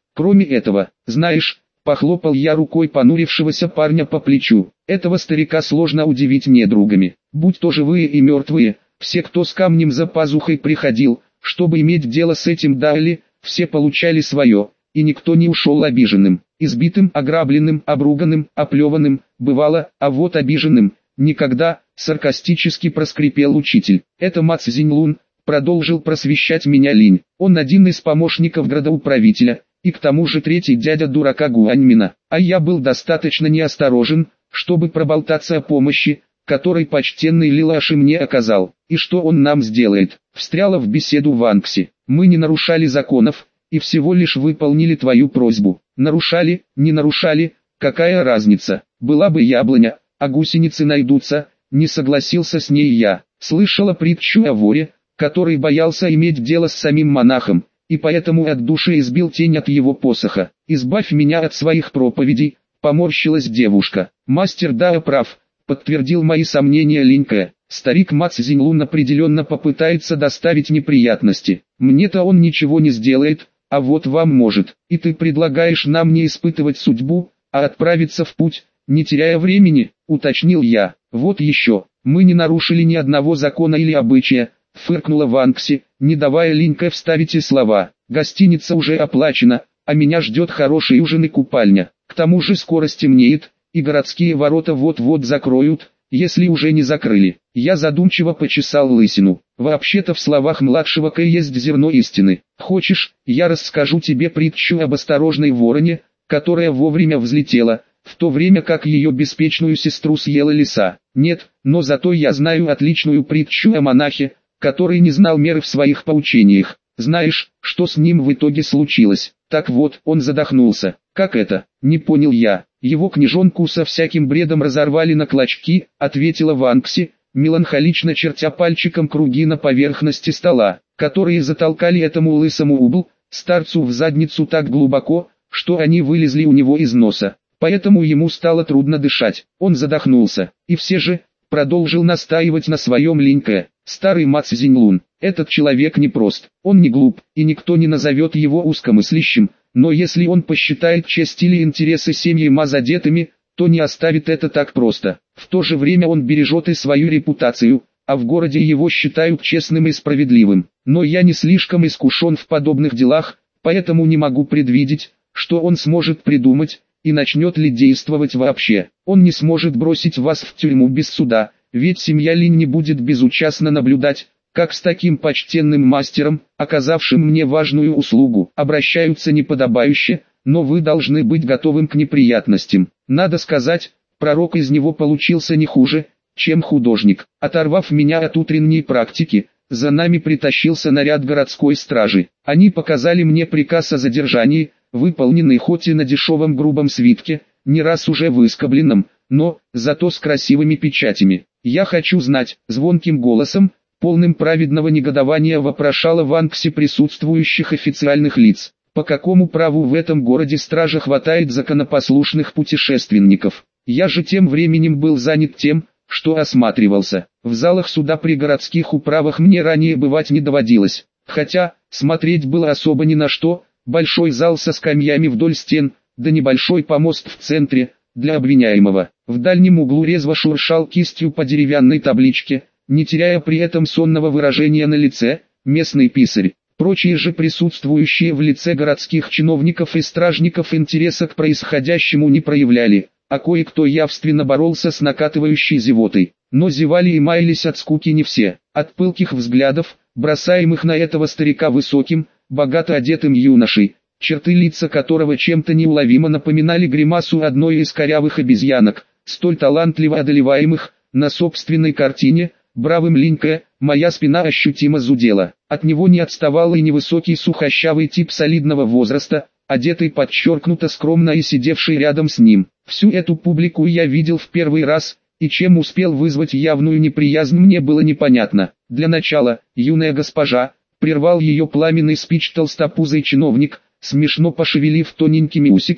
знаешь, похлопал я рукой понурившегося парня по плечу, этого старика сложно удивить недругами, будь то живые и мертвые, все, кто с камнем за пазухой приходил, чтобы иметь дело с этим Дайли, все получали свое, и никто не ушел обиженным, избитым, ограбленным, обруганным, оплеванным, бывало, а вот обиженным, никогда, саркастически проскрипел учитель. Это Ма Цзиньлун, продолжил просвещать меня Линь, он один из помощников градоуправителя, и к тому же третий дядя дурака Гуаньмина, а я был достаточно неосторожен, чтобы проболтаться о помощи, который почтенный Лилаши мне оказал. И что он нам сделает? Встряла в беседу Ванкси. Мы не нарушали законов, и всего лишь выполнили твою просьбу. Нарушали, не нарушали, какая разница? Была бы яблоня, а гусеницы найдутся, не согласился с ней я. Слышала притчу о воре, который боялся иметь дело с самим монахом, и поэтому от души избил тень от его посоха. Избавь меня от своих проповедей, поморщилась девушка. Мастер Дао прав, подтвердил мои сомнения Линька. Старик Ма Цзиньлун определенно попытается доставить неприятности. Мне-то он ничего не сделает, а вот вам может. И ты предлагаешь нам не испытывать судьбу, а отправиться в путь, не теряя времени, уточнил я. Вот еще, мы не нарушили ни одного закона или обычая, фыркнула Ванкси, не давая Линька вставить и слова. Гостиница уже оплачена, а меня ждет хороший ужин и купальня. К тому же скоро стемнеет, и городские ворота вот-вот закроют, если уже не закрыли. Я задумчиво почесал лысину. Вообще-то в словах младшего К есть зерно истины. Хочешь, я расскажу тебе притчу об осторожной вороне, которая вовремя взлетела, в то время как ее беспечную сестру съела лиса? Нет, но зато я знаю отличную притчу о монахе, который не знал меры в своих поучениях. Знаешь, что с ним в итоге случилось? Так вот, он задохнулся. Как это? Не понял я. Его книжонку со всяким бредом разорвали на клочки, ответила Ванкси, меланхолично чертя пальчиком круги на поверхности стола, которые затолкали этому лысому убл, старцу в задницу так глубоко, что они вылезли у него из носа. Поэтому ему стало трудно дышать. Он задохнулся. И все же, продолжил настаивать на своем Линька, старый Ма Цзиньлун, этот человек непрост, он не глуп, и никто не назовет его узкомыслящим, но если он посчитает честь или интересы семьи Ма задетыми, то не оставит это так просто. В то же время он бережет и свою репутацию, а в городе его считают честным и справедливым. Но я не слишком искушен в подобных делах, поэтому не могу предвидеть, что он сможет придумать, и начнет ли действовать вообще. Он не сможет бросить вас в тюрьму без суда, ведь семья Линь не будет безучастно наблюдать, как с таким почтенным мастером, оказавшим мне важную услугу, обращаются неподобающе, но вы должны быть готовым к неприятностям. Надо сказать, пророк из него получился не хуже, чем художник. Оторвав меня от утренней практики, за нами притащился наряд городской стражи. Они показали мне приказ о задержании, выполненный хоть и на дешевом грубом свитке, не раз уже выскобленном, но, зато с красивыми печатями. «Я хочу знать», — звонким голосом, полным праведного негодования вопрошала Ванкси присутствующих официальных лиц. «По какому праву в этом городе стража хватает законопослушных путешественников? Я же тем временем был занят тем, что осматривался. В залах суда при городских управах мне ранее бывать не доводилось. Хотя, смотреть было особо ни на что, большой зал со скамьями вдоль стен, да небольшой помост в центре, для обвиняемого. В дальнем углу резво шуршал кистью по деревянной табличке, не теряя при этом сонного выражения на лице, местный писарь. Прочие же присутствующие в лице городских чиновников и стражников интереса к происходящему не проявляли, а кое-кто явственно боролся с накатывающей зевотой. Но зевали и маялись от скуки не все. От пылких взглядов, бросаемых на этого старика высоким, богато одетым юношей, черты лица которого чем-то неуловимо напоминали гримасу одной из корявых обезьянок, столь талантливо одолеваемых, на собственной картине, бравым Линька, моя спина ощутимо зудела. От него не отставал и невысокий сухощавый тип солидного возраста, одетый подчеркнуто скромно и сидевший рядом с ним. Всю эту публику я видел в первый раз, и чем успел вызвать явную неприязнь мне было непонятно. Для начала, юная госпожа, прервал ее пламенный спич толстопузый чиновник, смешно пошевелив тоненькими усиками,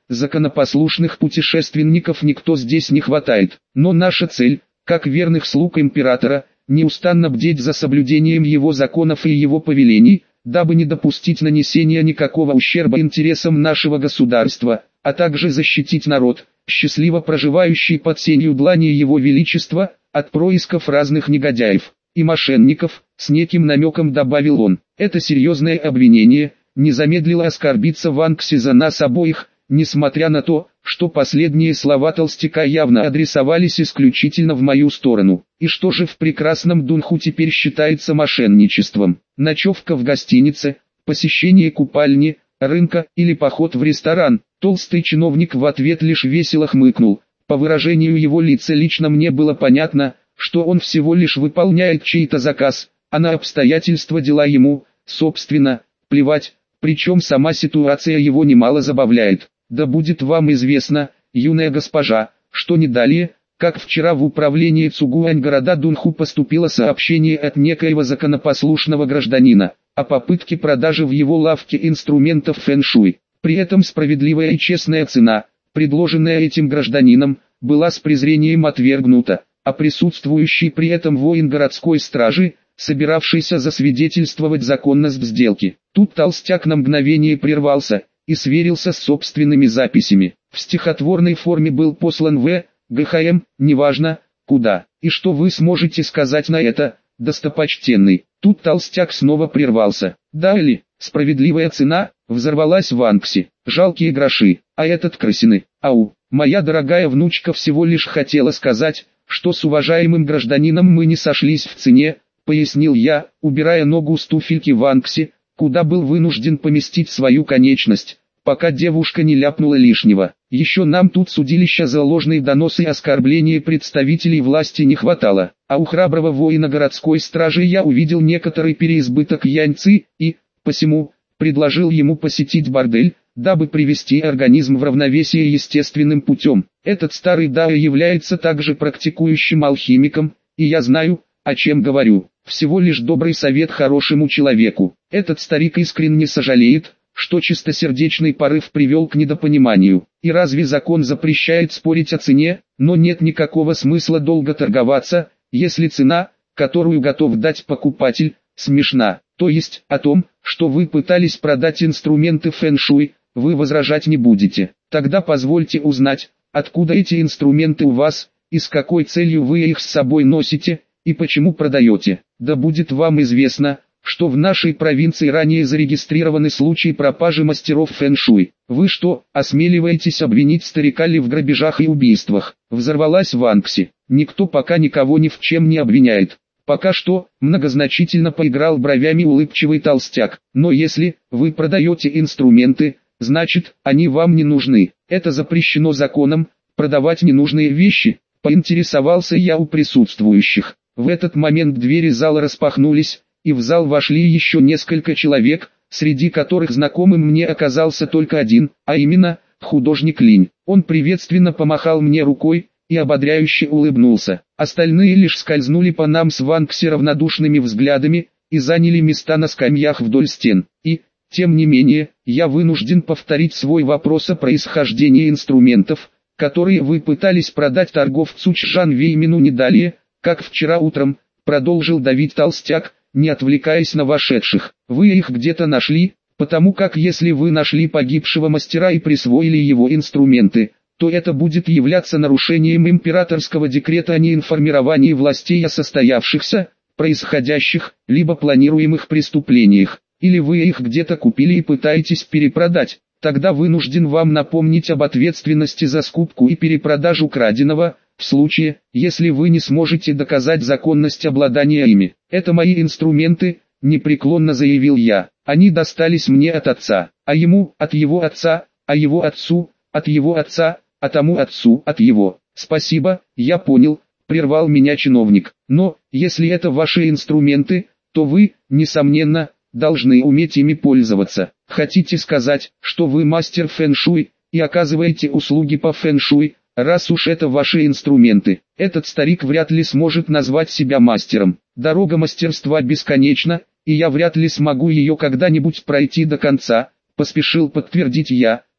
законопослушных путешественников никто здесь не хватает. Но наша цель, как верных слуг императора, неустанно бдеть за соблюдением его законов и его повелений, дабы не допустить нанесения никакого ущерба интересам нашего государства, а также защитить народ, счастливо проживающий под сенью длани его величества, от происков разных негодяев и мошенников, с неким намеком добавил он. Это серьезное обвинение не замедлило оскорбиться Ванкси за нас обоих, несмотря на то, что последние слова толстяка явно адресовались исключительно в мою сторону. И что же в прекрасном Дунху теперь считается мошенничеством? Ночевка в гостинице, посещение купальни, рынка или поход в ресторан? Толстый чиновник в ответ лишь весело хмыкнул. По выражению его лица лично мне было понятно, что он всего лишь выполняет чей-то заказ, а на обстоятельства дела ему, собственно, плевать, причем сама ситуация его немало забавляет. Да будет вам известно, юная госпожа, что не далее, как вчера в управление Цугуань города Дунху поступило сообщение от некоего законопослушного гражданина о попытке продажи в его лавке инструментов фэн-шуй. При этом справедливая и честная цена, предложенная этим гражданином, была с презрением отвергнута, а присутствующий при этом воин городской стражи, собиравшийся засвидетельствовать законность сделки. Тут толстяк на мгновение прервался и сверился с собственными записями. В стихотворной форме был послан в ГХМ, неважно, куда. И что вы сможете сказать на это, достопочтенный? Тут толстяк снова прервался. Да или, справедливая цена, взорвалась Ванкси. Жалкие гроши, а этот крысины. Ау, моя дорогая внучка всего лишь хотела сказать, что с уважаемым гражданином мы не сошлись в цене, пояснил я, убирая ногу с туфельки Ванкси, куда был вынужден поместить свою конечность, пока девушка не ляпнула лишнего. Еще нам тут судилища за ложные доносы и оскорбления представителей власти не хватало, а у храброго воина городской стражи я увидел некоторый переизбыток яньцы и, посему, предложил ему посетить бордель, дабы привести организм в равновесие естественным путем. Этот старый дао является также практикующим алхимиком, и я знаю, о чем говорю. Всего лишь добрый совет хорошему человеку. Этот старик искренне сожалеет, что чистосердечный порыв привел к недопониманию. И разве закон запрещает спорить о цене? Но нет никакого смысла долго торговаться, если цена, которую готов дать покупатель, смешна. То есть, о том, что вы пытались продать инструменты фэн-шуй, вы возражать не будете. Тогда позвольте узнать, откуда эти инструменты у вас, и с какой целью вы их с собой носите, и почему продаете. Да будет вам известно, что в нашей провинции ранее зарегистрированы случаи пропажи мастеров фэн-шуй. Вы что, осмеливаетесь обвинить старика Ли в грабежах и убийствах? Взорвалась Ванкси. Никто пока никого ни в чем не обвиняет. Пока что, многозначительно поиграл бровями улыбчивый толстяк. Но если вы продаете инструменты, значит, они вам не нужны. Это запрещено законом, продавать ненужные вещи, поинтересовался я у присутствующих. В этот момент двери зала распахнулись, и в зал вошли еще несколько человек, среди которых знакомым мне оказался только один, а именно, художник Линь. Он приветственно помахал мне рукой и ободряюще улыбнулся. Остальные лишь скользнули по нам с Ванкси равнодушными взглядами и заняли места на скамьях вдоль стен. И, тем не менее, я вынужден повторить свой вопрос о происхождении инструментов, которые вы пытались продать торговцу Чжан Веймину не далее, как вчера утром, продолжил давить толстяк, не отвлекаясь на вошедших. Вы их где-то нашли, потому как если вы нашли погибшего мастера и присвоили его инструменты, то это будет являться нарушением императорского декрета о неинформировании властей о состоявшихся, происходящих, либо планируемых преступлениях. Или вы их где-то купили и пытаетесь перепродать, тогда вынужден вам напомнить об ответственности за скупку и перепродажу краденого, в случае, если вы не сможете доказать законность обладания ими. Это мои инструменты, непреклонно заявил я. Они достались мне от отца, а ему от его отца, а его отцу от его отца, а тому отцу от его. Спасибо, я понял, прервал меня чиновник. Но, если это ваши инструменты, то вы, несомненно, должны уметь ими пользоваться. Хотите сказать, что вы мастер фэн-шуй и оказываете услуги по фэн-шуй? Раз уж это ваши инструменты, этот старик вряд ли сможет назвать себя мастером. Дорога мастерства бесконечна, и я вряд ли смогу ее когда-нибудь пройти до конца, поспешил подтвердить я,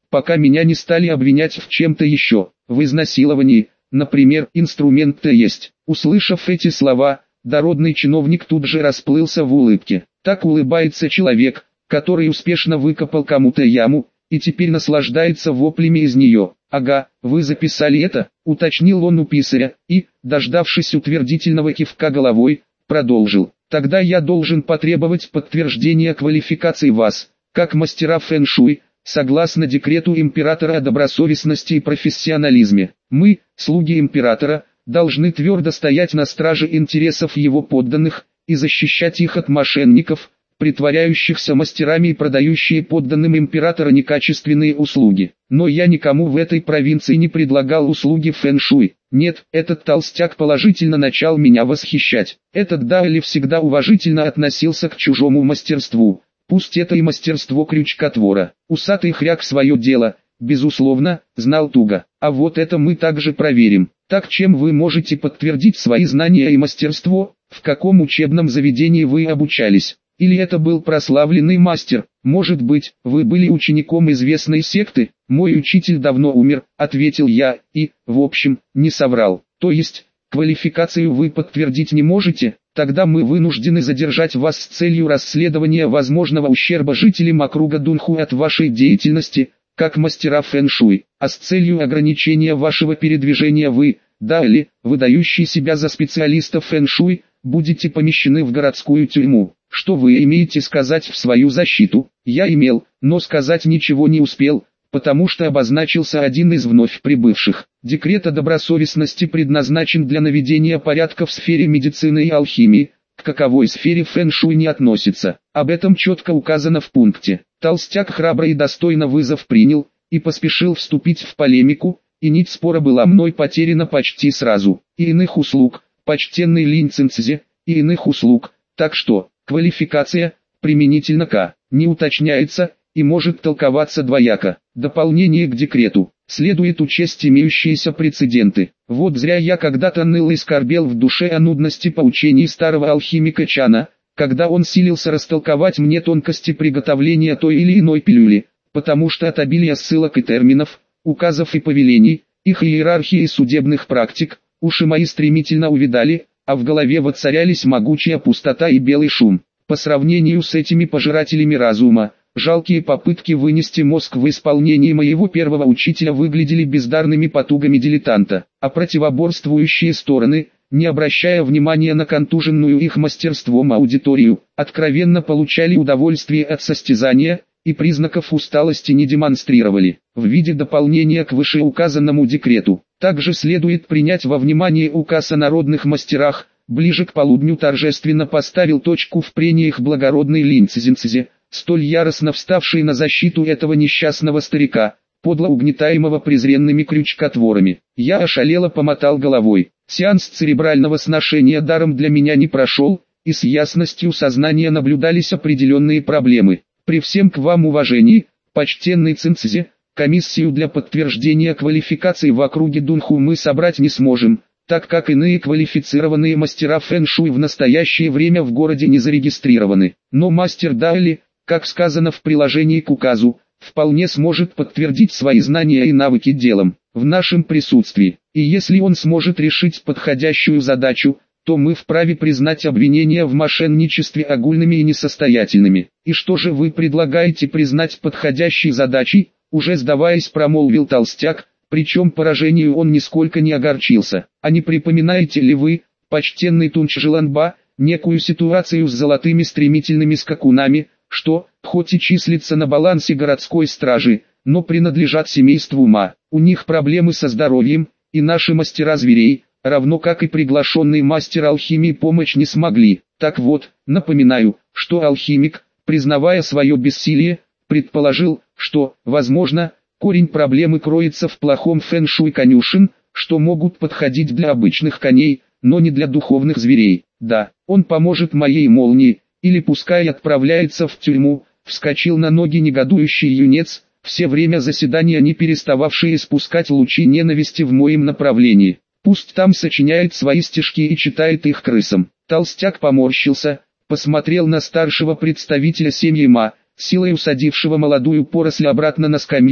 пока меня не стали обвинять в чем-то еще, в изнасиловании, например, инструмент-то есть. Услышав эти слова, дородный чиновник тут же расплылся в улыбке. Так улыбается человек, который успешно выкопал кому-то яму, и теперь наслаждается воплями из нее. «Ага, вы записали это?» — уточнил он у писаря, и, дождавшись утвердительного кивка головой, продолжил. «Тогда я должен потребовать подтверждения квалификации вас, как мастера фэн-шуй, согласно декрету императора о добросовестности и профессионализме. Мы, слуги императора, должны твердо стоять на страже интересов его подданных и защищать их от мошенников, притворяющихся мастерами и продающие подданным императора некачественные услуги. Но я никому в этой провинции не предлагал услуги фэн-шуй. Нет, этот толстяк положительно начал меня восхищать. Этот Даоли всегда уважительно относился к чужому мастерству, пусть это и мастерство крючкотвора. Усатый хряк свое дело, безусловно, знал туго. А вот это мы также проверим. Так чем вы можете подтвердить свои знания и мастерство? В каком учебном заведении вы обучались? Или это был прославленный мастер? Может быть, вы были учеником известной секты? Мой учитель давно умер, ответил я, и, в общем, не соврал. То есть, квалификацию вы подтвердить не можете? Тогда мы вынуждены задержать вас с целью расследования возможного ущерба жителям округа Дунху от вашей деятельности, как мастера фэн-шуй, а с целью ограничения вашего передвижения вы, Даоли, выдающий себя за специалиста фэн-шуй, будете помещены в городскую тюрьму. Что вы имеете сказать в свою защиту? Я имел, но сказать ничего не успел, потому что обозначился один из вновь прибывших. Декрет о добросовестности предназначен для наведения порядка в сфере медицины и алхимии, к каковой сфере фэн-шуй не относится. Об этом четко указано в пункте. Толстяк храбро и достойно вызов принял, и поспешил вступить в полемику, и нить спора была мной потеряна почти сразу. И иных услуг, почтенный Линь Цинцзи, и иных услуг, так что, квалификация, применительно к, не уточняется, и может толковаться двояко. Дополнение к декрету. Следует учесть имеющиеся прецеденты. Вот зря я когда-то ныл и скорбел в душе о нудности поучений старого алхимика Чана, когда он силился растолковать мне тонкости приготовления той или иной пилюли, потому что от обилия ссылок и терминов, указов и повелений, их иерархии и судебных практик, уши мои стремительно увядали, а в голове воцарялись могучая пустота и белый шум. По сравнению с этими пожирателями разума, жалкие попытки вынести мозг в исполнении моего первого учителя выглядели бездарными потугами дилетанта, а противоборствующие стороны, не обращая внимания на контуженную их мастерством аудиторию, откровенно получали удовольствие от состязания, и признаков усталости не демонстрировали. В виде дополнения к вышеуказанному декрету, также следует принять во внимание указ о народных мастерах. Ближе к полудню торжественно поставил точку в прениях благородный Линь Цзиньцзи, столь яростно вставший на защиту этого несчастного старика, подло угнетаемого презренными крючкотворами. Я ошалело помотал головой. Сеанс церебрального сношения даром для меня не прошел, и с ясностью сознания наблюдались определенные проблемы. При всем к вам уважении, почтенный Цинцзи, комиссию для подтверждения квалификации в округе Дунху мы собрать не сможем, так как иные квалифицированные мастера фэн-шуй в настоящее время в городе не зарегистрированы. Но мастер Даоли, как сказано в приложении к указу, вполне сможет подтвердить свои знания и навыки делом, в нашем присутствии. И если он сможет решить подходящую задачу, то мы вправе признать обвинения в мошенничестве огульными и несостоятельными. И что же вы предлагаете признать подходящей задачей? Уже сдаваясь, промолвил толстяк, причем поражению он нисколько не огорчился. А не припоминаете ли вы, почтенный Тунч Жиланба, некую ситуацию с золотыми стремительными скакунами, что, хоть и числится на балансе городской стражи, но принадлежат семейству Ма. У них проблемы со здоровьем, и наши мастера зверей, равно как и приглашенный мастер алхимии, помочь не смогли. Так вот, напоминаю, что алхимик, признавая свое бессилие, предположил, что, возможно, корень проблемы кроется в плохом фэн-шуй конюшен, что могут подходить для обычных коней, но не для духовных зверей. Да, он поможет моей молнии, или пускай отправляется в тюрьму. Вскочил на ноги негодующий юнец, все время заседания не перестававший испускать лучи ненависти в моем направлении. Пусть там сочиняет свои стишки и читает их крысам. Толстяк поморщился, посмотрел на старшего представителя семьи Ма, силой усадившего молодую поросль обратно на скамью,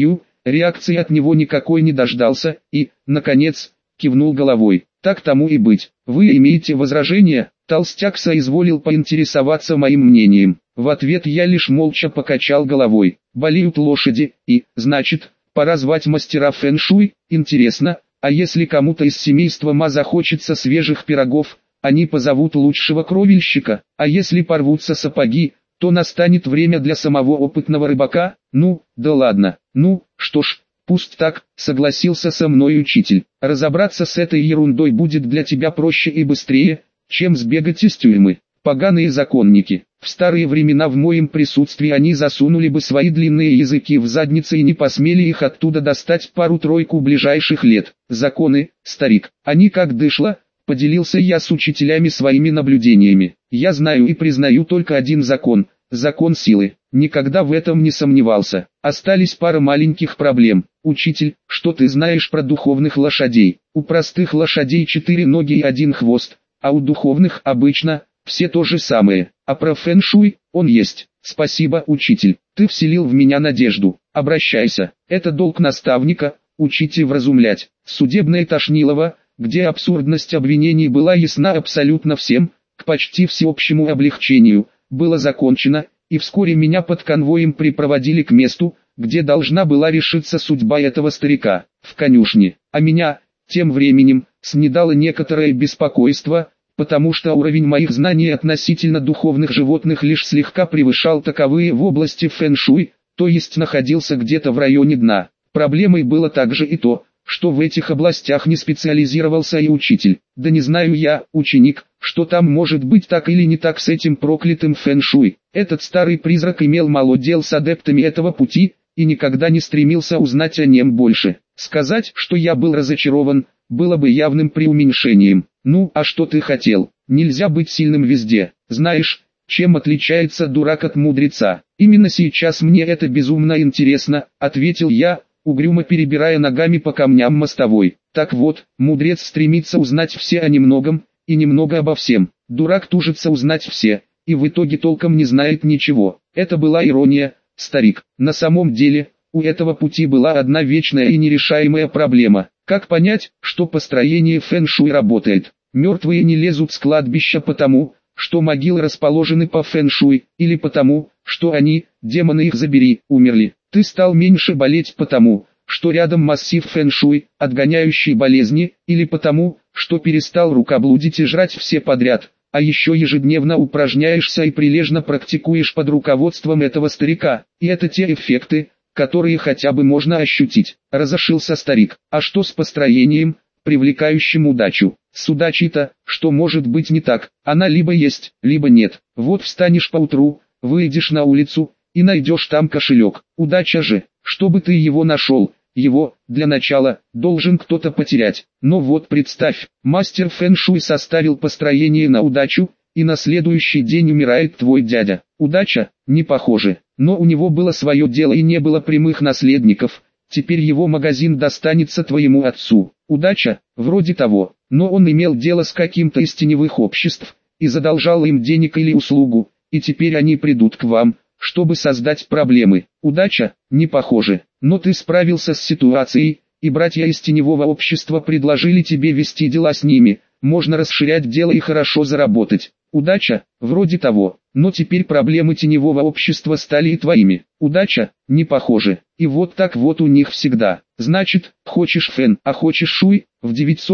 реакции от него никакой не дождался и, наконец, кивнул головой. Так тому и быть. Вы имеете возражения? Толстяк соизволил поинтересоваться моим мнением. В ответ я лишь молча покачал головой. Болеют лошади, и, значит, пора звать мастера фэн-шуй. Интересно, а если кому-то из семейства Ма захочется свежих пирогов, они позовут лучшего кровельщика, а если порвутся сапоги, то настанет время для самого опытного рыбака? Ну, да ладно, ну, что ж, пусть так, согласился со мной учитель. Разобраться с этой ерундой будет для тебя проще и быстрее, чем сбегать из тюрьмы. Поганые законники. В старые времена в моем присутствии они засунули бы свои длинные языки в задницы и не посмели их оттуда достать пару-тройку ближайших лет. Законы, старик, они как дышло. Поделился я с учителями своими наблюдениями. Я знаю и признаю только один закон – закон силы. Никогда в этом не сомневался. Остались пара маленьких проблем. Учитель, что ты знаешь про духовных лошадей? У простых лошадей 4 ноги и 1 хвост, а у духовных обычно все то же самое. А про фэн-шуй он есть. Спасибо, учитель. Ты вселил в меня надежду. Обращайся. Это долг наставника – учить и вразумлять. Судебное Тошнилово, где абсурдность обвинений была ясна абсолютно всем, к почти всеобщему облегчению, было закончено, и вскоре меня под конвоем припроводили к месту, где должна была решиться судьба этого старика, в конюшне. А меня, тем временем, снедало некоторое беспокойство, потому что уровень моих знаний относительно духовных животных лишь слегка превышал таковые в области фэн-шуй, то есть находился где-то в районе дна. Проблемой было также и то, что в этих областях не специализировался и учитель. Да не знаю я, ученик, что там может быть так или не так с этим проклятым фэн-шуй. Этот старый призрак имел мало дел с адептами этого пути, и никогда не стремился узнать о нем больше. Сказать, что я был разочарован, было бы явным преуменьшением. Ну, а что ты хотел? Нельзя быть сильным везде. Знаешь, чем отличается дурак от мудреца? Именно сейчас мне это безумно интересно, ответил я, угрюмо перебирая ногами по камням мостовой. Так вот, мудрец стремится узнать все о немногом, и немного обо всем. Дурак тужится узнать все, и в итоге толком не знает ничего. Это была ирония, старик. На самом деле, у этого пути была одна вечная и нерешаемая проблема. Как понять, что построение фэн-шуй работает? Мертвые не лезут с кладбища потому, что могилы расположены по фэн-шуй, или потому, что они, демоны их забери, умерли. Ты стал меньше болеть потому, что рядом массив фэн-шуй, отгоняющий болезни, или потому, что перестал рукоблудить и жрать все подряд, а еще ежедневно упражняешься и прилежно практикуешь под руководством этого старика. И это те эффекты, которые хотя бы можно ощутить. Разошился старик. А что с построением, привлекающим удачу? С удачей-то, что может быть не так? Она либо есть, либо нет. Вот встанешь поутру, выйдешь на улицу, и найдешь там кошелек. Удача же, чтобы ты его нашел, его, для начала, должен кто-то потерять. Но вот представь, мастер фэн-шуй составил построение на удачу, и на следующий день умирает твой дядя. Удача? Не похоже. Но у него было свое дело и не было прямых наследников. Теперь его магазин достанется твоему отцу. Удача? Вроде того. Но он имел дело с каким-то из теневых обществ, и задолжал им денег или услугу, и теперь они придут к вам, чтобы создать проблемы. Удача? Не похоже. Но ты справился с ситуацией, и братья из теневого общества предложили тебе вести дела с ними. Можно расширять дело и хорошо заработать. Удача? Вроде того. Но теперь проблемы теневого общества стали и твоими. Удача? Не похоже. И вот так вот у них всегда. Значит, хочешь фэн, а хочешь шуй? В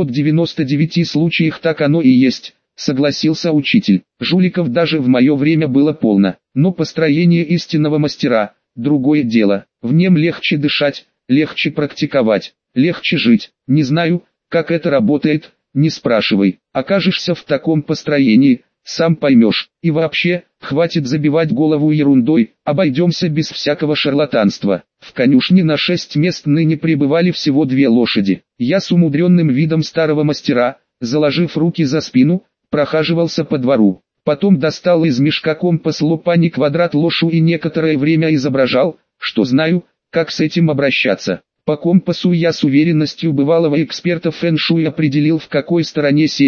999 случаях так оно и есть. Согласился учитель. Жуликов даже в мое время было полно. Но построение истинного мастера – другое дело. В нем легче дышать, легче практиковать, легче жить. Не знаю, как это работает, не спрашивай. Окажешься в таком построении, сам поймешь. И вообще, хватит забивать голову ерундой, обойдемся без всякого шарлатанства. В конюшне на 6 мест ныне пребывали всего 2 лошади. Я с умудренным видом старого мастера, заложив руки за спину, прохаживался по двору. Потом достал из мешка компас лопани квадрат лошу и некоторое время изображал, что знаю, как с этим обращаться. По компасу я с уверенностью бывалого эксперта фэн-шуй определил, в какой стороне север,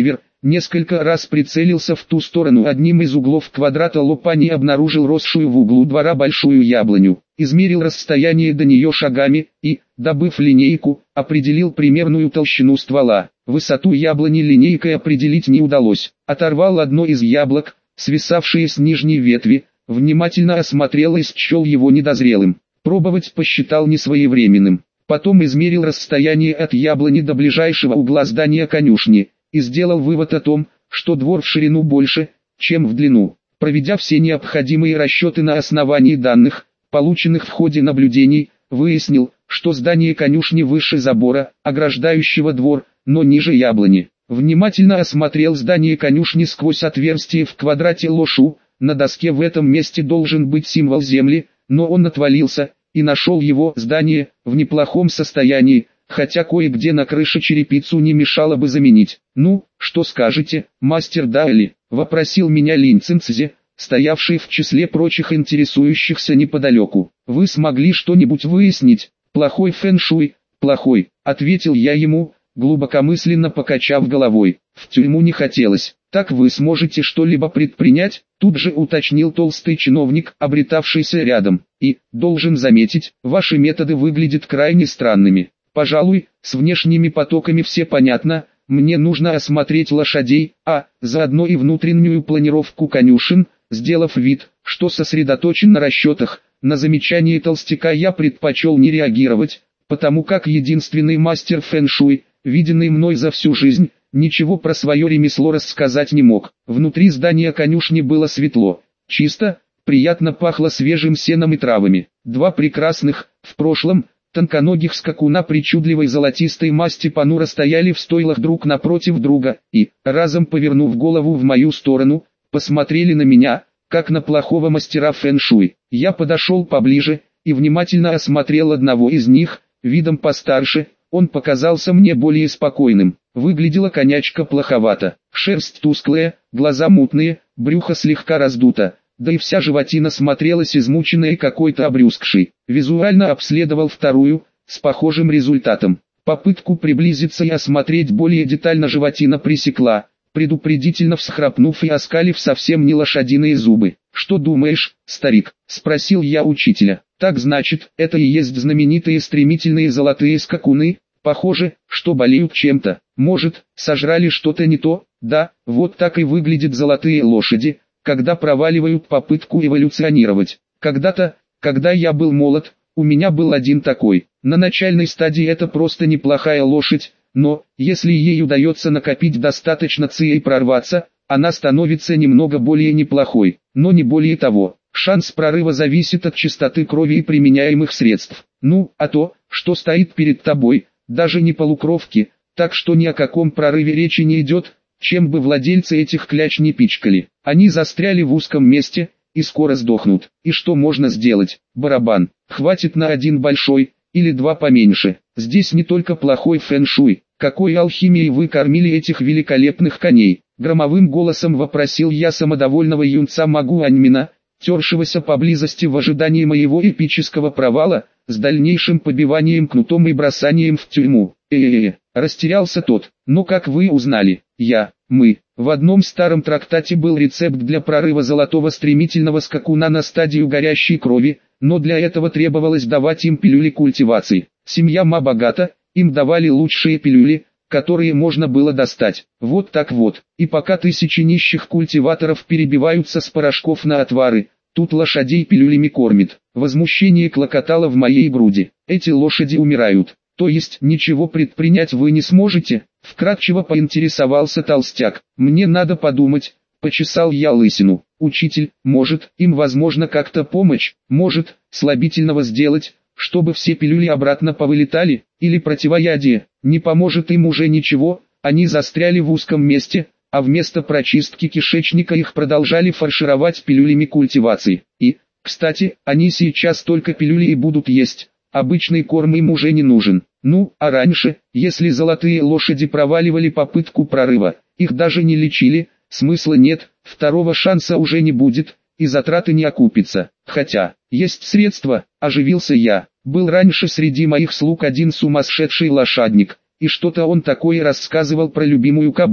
Несколько раз прицелился в ту сторону, одним из углов квадрата лопани обнаружил росшую в углу двора большую яблоню. Измерил расстояние до нее шагами и, добыв линейку, определил примерную толщину ствола. Высоту яблони линейкой определить не удалось. Оторвал одно из яблок, свисавшее с нижней ветви, внимательно осмотрел и счел его недозрелым. Пробовать посчитал несвоевременным. Потом измерил расстояние от яблони до ближайшего угла здания конюшни и сделал вывод о том, что двор в ширину больше, чем в длину. Проведя все необходимые расчеты на основании данных, полученных в ходе наблюдений, выяснил, что здание конюшни выше забора, ограждающего двор, но ниже яблони. Внимательно осмотрел здание конюшни сквозь отверстие в квадрате лошу. На доске в этом месте должен быть символ земли, но он отвалился, и нашел его здание в неплохом состоянии, хотя кое-где на крыше черепицу не мешало бы заменить. «Ну, что скажете, мастер Дайли?» – вопросил меня Линь Цинцзи, стоявший в числе прочих интересующихся неподалеку. «Вы смогли что-нибудь выяснить?» «Плохой фэн-шуй, плохой», – ответил я ему, глубокомысленно покачав головой. «В тюрьму не хотелось». «Так вы сможете что-либо предпринять?» Тут же уточнил толстый чиновник, обретавшийся рядом. «И, должен заметить, ваши методы выглядят крайне странными. Пожалуй, с внешними потоками все понятно, мне нужно осмотреть лошадей, а заодно и внутреннюю планировку конюшен». Сделав вид, что сосредоточен на расчетах, на замечание толстяка я предпочел не реагировать, потому как единственный мастер фэн-шуй, виденный мной за всю жизнь, ничего про свое ремесло рассказать не мог. Внутри здания конюшни было светло, чисто, приятно пахло свежим сеном и травами. Два прекрасных, в прошлом, тонконогих скакуна причудливой золотистой масти понуро стояли в стойлах друг напротив друга и, разом повернув голову в мою сторону, посмотрели на меня, как на плохого мастера фэн-шуй. Я подошел поближе и внимательно осмотрел одного из них, видом постарше. Он показался мне более спокойным. Выглядела конячка плоховато. Шерсть тусклая, глаза мутные, брюхо слегка раздуто, да и вся животина смотрелась измученной какой-то обрюзгшей. Визуально обследовал вторую, с похожим результатом. Попытку приблизиться и осмотреть более детально животина пресекла, предупредительно всхрапнув и оскалив совсем не лошадиные зубы. «Что думаешь, старик?» – спросил я учителя. «Так значит, это и есть знаменитые стремительные золотые скакуны? Похоже, что болеют чем-то. Может, сожрали что-то не то? Да, вот так и выглядят золотые лошади, когда проваливают попытку эволюционировать. Когда-то, когда я был молод, у меня был один такой. На начальной стадии это просто неплохая лошадь, но, если ей удается накопить достаточно ци и прорваться, она становится немного более неплохой, но не более того. Шанс прорыва зависит от чистоты крови и применяемых средств. Ну, а то, что стоит перед тобой, даже не полукровки, так что ни о каком прорыве речи не идет, чем бы владельцы этих кляч не пичкали. Они застряли в узком месте, и скоро сдохнут. И что можно сделать? Барабан. Хватит на один большой, или два поменьше. Здесь не только плохой фэн-шуй. Какой алхимией вы кормили этих великолепных коней? Громовым голосом вопросил я самодовольного юнца Магу Аньмина, тершегося поблизости в ожидании моего эпического провала, с дальнейшим побиванием кнутом и бросанием в тюрьму. Растерялся тот. Но как вы узнали? Мы. В одном старом трактате был рецепт для прорыва золотого стремительного скакуна на стадию горящей крови, но для этого требовалось давать им пилюли культивации. Семья Ма богата, им давали лучшие пилюли, которые можно было достать. Вот так вот. И пока тысячи нищих культиваторов перебиваются с порошков на отвары, тут лошадей пилюлями кормит. Возмущение клокотало в моей груди. Эти лошади умирают. То есть ничего предпринять вы не сможете? Вкратчиво поинтересовался толстяк. Мне надо подумать. Почесал я лысину. Учитель, может, им возможно как-то помочь? Может, слабительного сделать, чтобы все пилюли обратно повылетали? Или противоядие? Не поможет им уже ничего, они застряли в узком месте, а вместо прочистки кишечника их продолжали фаршировать пилюлями культивации. И, кстати, они сейчас только пилюли и будут есть. Обычный корм им уже не нужен. Ну, а раньше, если золотые лошади проваливали попытку прорыва, их даже не лечили, смысла нет, второго шанса уже не будет, и затраты не окупятся. Хотя, есть средства, оживился я. Был раньше среди моих слуг один сумасшедший лошадник, и что-то он такое рассказывал про любимую кобылу.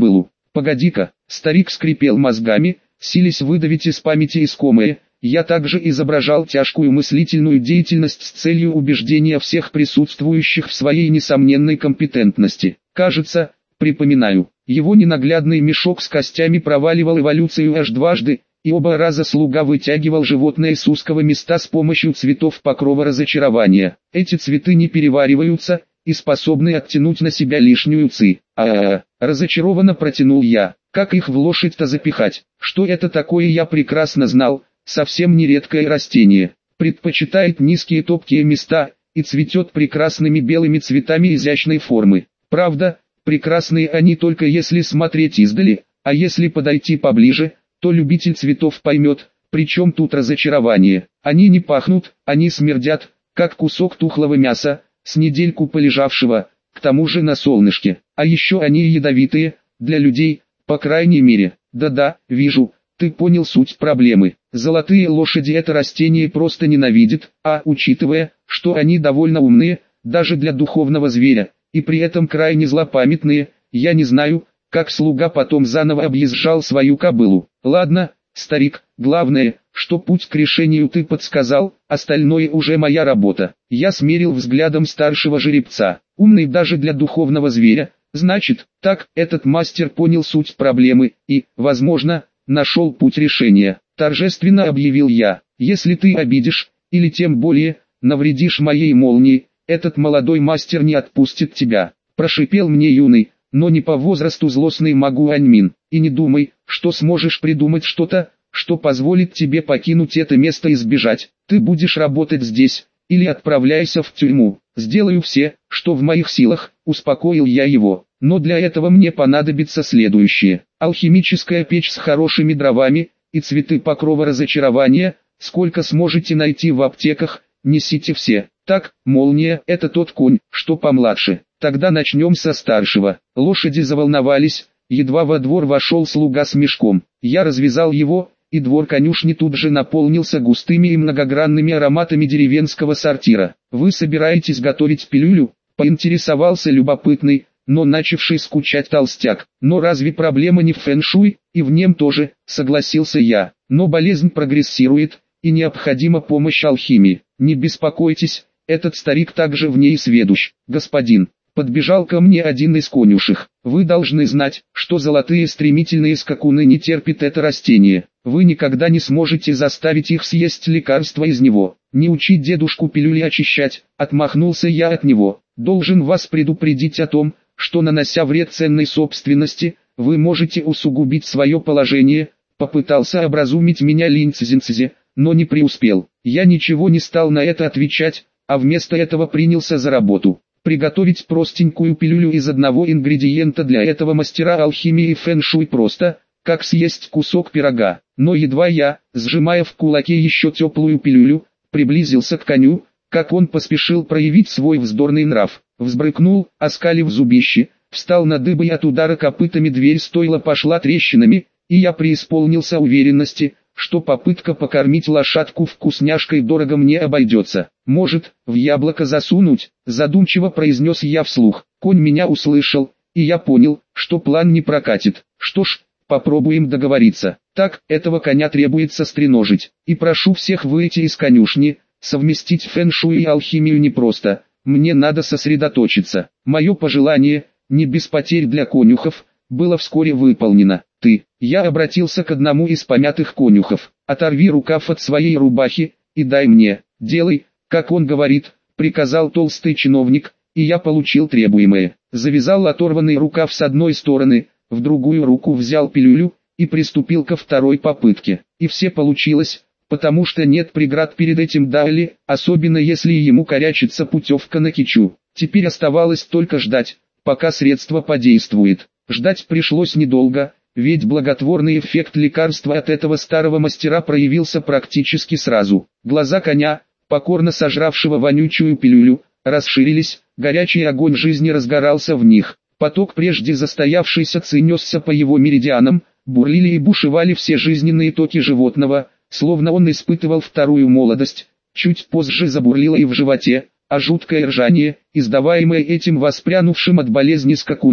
Погоди-ка, старик скрипел мозгами, силясь выдавить из памяти искомое. Я также изображал тяжкую мыслительную деятельность с целью убеждения всех присутствующих в своей несомненной компетентности. Кажется, припоминаю, его ненаглядный мешок с костями проваливал эволюцию аж дважды, и оба раза слуга вытягивал животное с узкого места с помощью цветов покрова разочарования. Эти цветы не перевариваются и способны оттянуть на себя лишнюю ци. Разочарованно протянул я. Как их в лошадь-то запихать? Что это такое, я прекрасно знал. Совсем не редкое растение. Предпочитает низкие топкие места и цветет прекрасными белыми цветами изящной формы. Правда, прекрасные они только если смотреть издали, а если подойти поближе, то любитель цветов поймет, причем тут разочарование. Они не пахнут, они смердят, как кусок тухлого мяса, с недельку полежавшего, к тому же на солнышке. А еще они ядовитые, для людей, по крайней мере. Да-да, вижу, ты понял суть проблемы. Золотые лошади это растение просто ненавидит, а учитывая, что они довольно умные, даже для духовного зверя, и при этом крайне злопамятные, я не знаю, как слуга потом заново объезжал свою кобылу. Ладно, старик, главное, что путь к решению ты подсказал, остальное уже моя работа. Я смерил взглядом старшего жеребца, умный даже для духовного зверя, значит, так, этот мастер понял суть проблемы и, возможно, нашел путь решения. Торжественно объявил я, если ты обидишь, или тем более, навредишь моей молнии, этот молодой мастер не отпустит тебя. Прошипел мне юный, но не по возрасту злостный Магу Аньмин, и не думай, что сможешь придумать что-то, что позволит тебе покинуть это место и сбежать. Ты будешь работать здесь, или отправляйся в тюрьму. Сделаю все, что в моих силах, успокоил я его. Но для этого мне понадобится следующее. Алхимическая печь с хорошими дровами, и цветы покрова разочарования, сколько сможете найти в аптеках, несите все. Так, молния, это тот конь, что помладше. Тогда начнем со старшего. Лошади заволновались, едва во двор вошел слуга с мешком. Я развязал его, и двор конюшни тут же наполнился густыми и многогранными ароматами деревенского сортира. Вы собираетесь готовить пилюлю? Поинтересовался любопытный, но начавший скучать толстяк. Но разве проблема не в фэн-шуй, и в нем тоже, согласился я. Но болезнь прогрессирует, и необходима помощь алхимии. Не беспокойтесь, этот старик также в ней сведущ. Господин, подбежал ко мне один из конюшек. Вы должны знать, что золотые стремительные скакуны не терпят это растение. Вы никогда не сможете заставить их съесть лекарство из него. Не учить дедушку пилюли очищать, отмахнулся я от него. Должен вас предупредить о том, что нанося вред ценной собственности, вы можете усугубить свое положение. Попытался образумить меня Линь Цзиньцзи, но не преуспел. Я ничего не стал на это отвечать, а вместо этого принялся за работу. Приготовить простенькую пилюлю из одного ингредиента для этого мастера алхимии фэн-шуй просто, как съесть кусок пирога. Но едва я, сжимая в кулаке еще теплую пилюлю, приблизился к коню, как он поспешил проявить свой вздорный нрав. Взбрыкнул, оскалив зубище, встал на дыбы и от удара копытами дверь стойла пошла трещинами, и я преисполнился уверенности, что попытка покормить лошадку вкусняшкой дорого мне обойдется. Может, в яблоко засунуть, задумчиво произнес я вслух. Конь меня услышал, и я понял, что план не прокатит. Что ж, попробуем договориться. Так, этого коня требуется стреножить. И прошу всех выйти из конюшни, совместить фэн-шуй и алхимию непросто. Мне надо сосредоточиться. Мое пожелание, не без потерь для конюхов, было вскоре выполнено. Я обратился к одному из помятых конюхов. Оторви рукав от своей рубахи, и дай мне. Делай, как он говорит, приказал толстый чиновник, и я получил требуемое. Завязал оторванный рукав с одной стороны, в другую руку взял пилюлю, и приступил ко второй попытке. И все получилось, потому что нет преград перед этим Дали, особенно если ему корячится путевка на Кичу. Теперь оставалось только ждать, пока средство подействует. Ждать пришлось недолго, ведь благотворный эффект лекарства от этого старого мастера проявился практически сразу. Глаза коня, покорно сожравшего вонючую пилюлю, расширились, горячий огонь жизни разгорался в них. Поток прежде застоявшийся ци несся по его меридианам, бурлили и бушевали все жизненные токи животного, словно он испытывал вторую молодость. Чуть позже забурлило и в животе, а жуткое ржание, издаваемое этим воспрянувшим от болезни скакуном,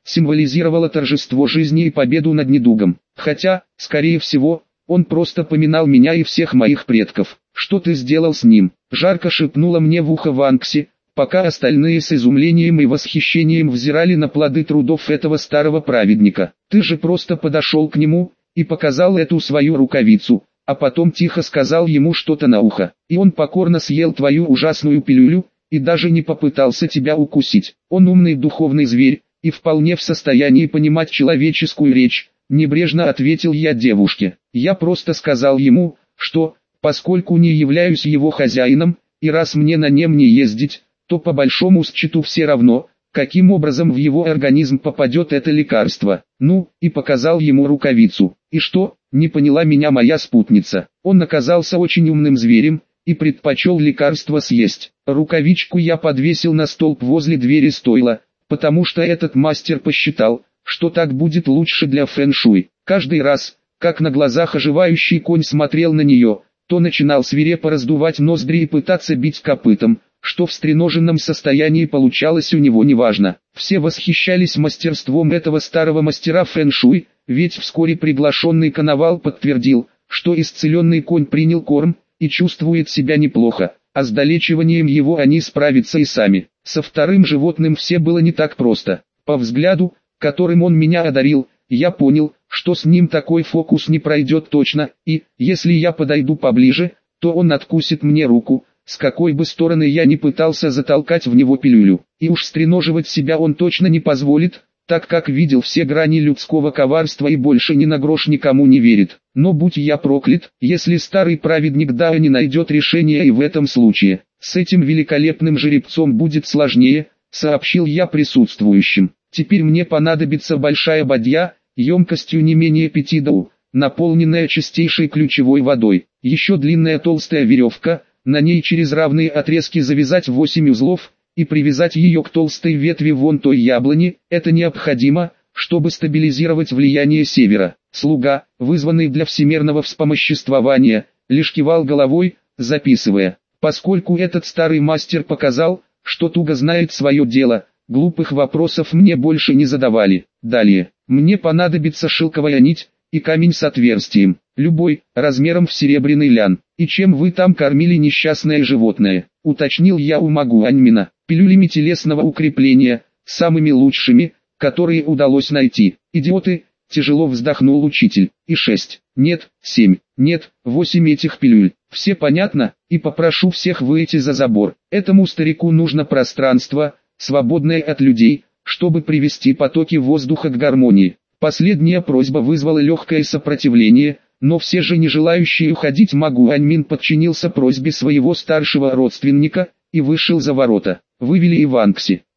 символизировало торжество жизни и победу над недугом. Хотя, скорее всего, он просто поминал меня и всех моих предков. «Что ты сделал с ним?» – жарко шепнула мне в ухо Ванкси, пока остальные с изумлением и восхищением взирали на плоды трудов этого старого праведника. «Ты же просто подошел к нему и показал эту свою рукавицу, а потом тихо сказал ему что-то на ухо, и он покорно съел твою ужасную пилюлю и даже не попытался тебя укусить. Он умный духовный зверь и вполне в состоянии понимать человеческую речь», – небрежно ответил я девушке. «Я просто сказал ему, что, поскольку не являюсь его хозяином, и раз мне на нем не ездить, то по большому счету все равно, каким образом в его организм попадет это лекарство. Ну, и показал ему рукавицу. И что, не поняла меня моя спутница. Он оказался очень умным зверем и предпочел лекарство съесть. Рукавичку я подвесил на столб возле двери стойла, потому что этот мастер посчитал, что так будет лучше для фэн-шуй. Каждый раз, как на глазах оживающий конь смотрел на нее, то начинал свирепо раздувать ноздри и пытаться бить копытом, что в стреноженном состоянии получалось у него неважно. Все восхищались мастерством этого старого мастера фэн-шуй, ведь вскоре приглашенный коновал подтвердил, что исцеленный конь принял корм и чувствует себя неплохо, а с долечиванием его они справятся и сами. Со вторым животным все было не так просто. По взгляду, которым он меня одарил, я понял, что с ним такой фокус не пройдет точно, и, если я подойду поближе, то он откусит мне руку, с какой бы стороны я ни пытался затолкать в него пилюлю. И уж стреноживать себя он точно не позволит, так как видел все грани людского коварства и больше ни на грош никому не верит. Но будь я проклят, если старый праведник Дао не найдет решения и в этом случае. С этим великолепным жеребцом будет сложнее, сообщил я присутствующим. Теперь мне понадобится большая бадья, емкостью не менее 5 дао, наполненная чистейшей ключевой водой. Еще длинная толстая веревка, на ней через равные отрезки завязать 8 узлов и привязать ее к толстой ветви вон той яблони. Это необходимо, чтобы стабилизировать влияние севера. Слуга, вызванный для всемирного вспомоществования, лишь кивал головой, записывая. Поскольку этот старый мастер показал, что туго знает свое дело, глупых вопросов мне больше не задавали. Далее, мне понадобится шелковая нить и камень с отверстием, любой, размером в серебряный лян. «И чем вы там кормили несчастное животное?» — уточнил я у Магуаньмина. «Пилюлями телесного укрепления, самыми лучшими, которые удалось найти. Идиоты!» — тяжело вздохнул учитель. «И 6, нет, 7, нет, 8 этих пилюль. Все понятно, и попрошу всех выйти за забор. Этому старику нужно пространство, свободное от людей, чтобы привести потоки воздуха к гармонии». Последняя просьба вызвала легкое сопротивление, но все же не желающий уходить Магуаньмин подчинился просьбе своего старшего родственника и вышел за ворота. Вывели и Ванкси.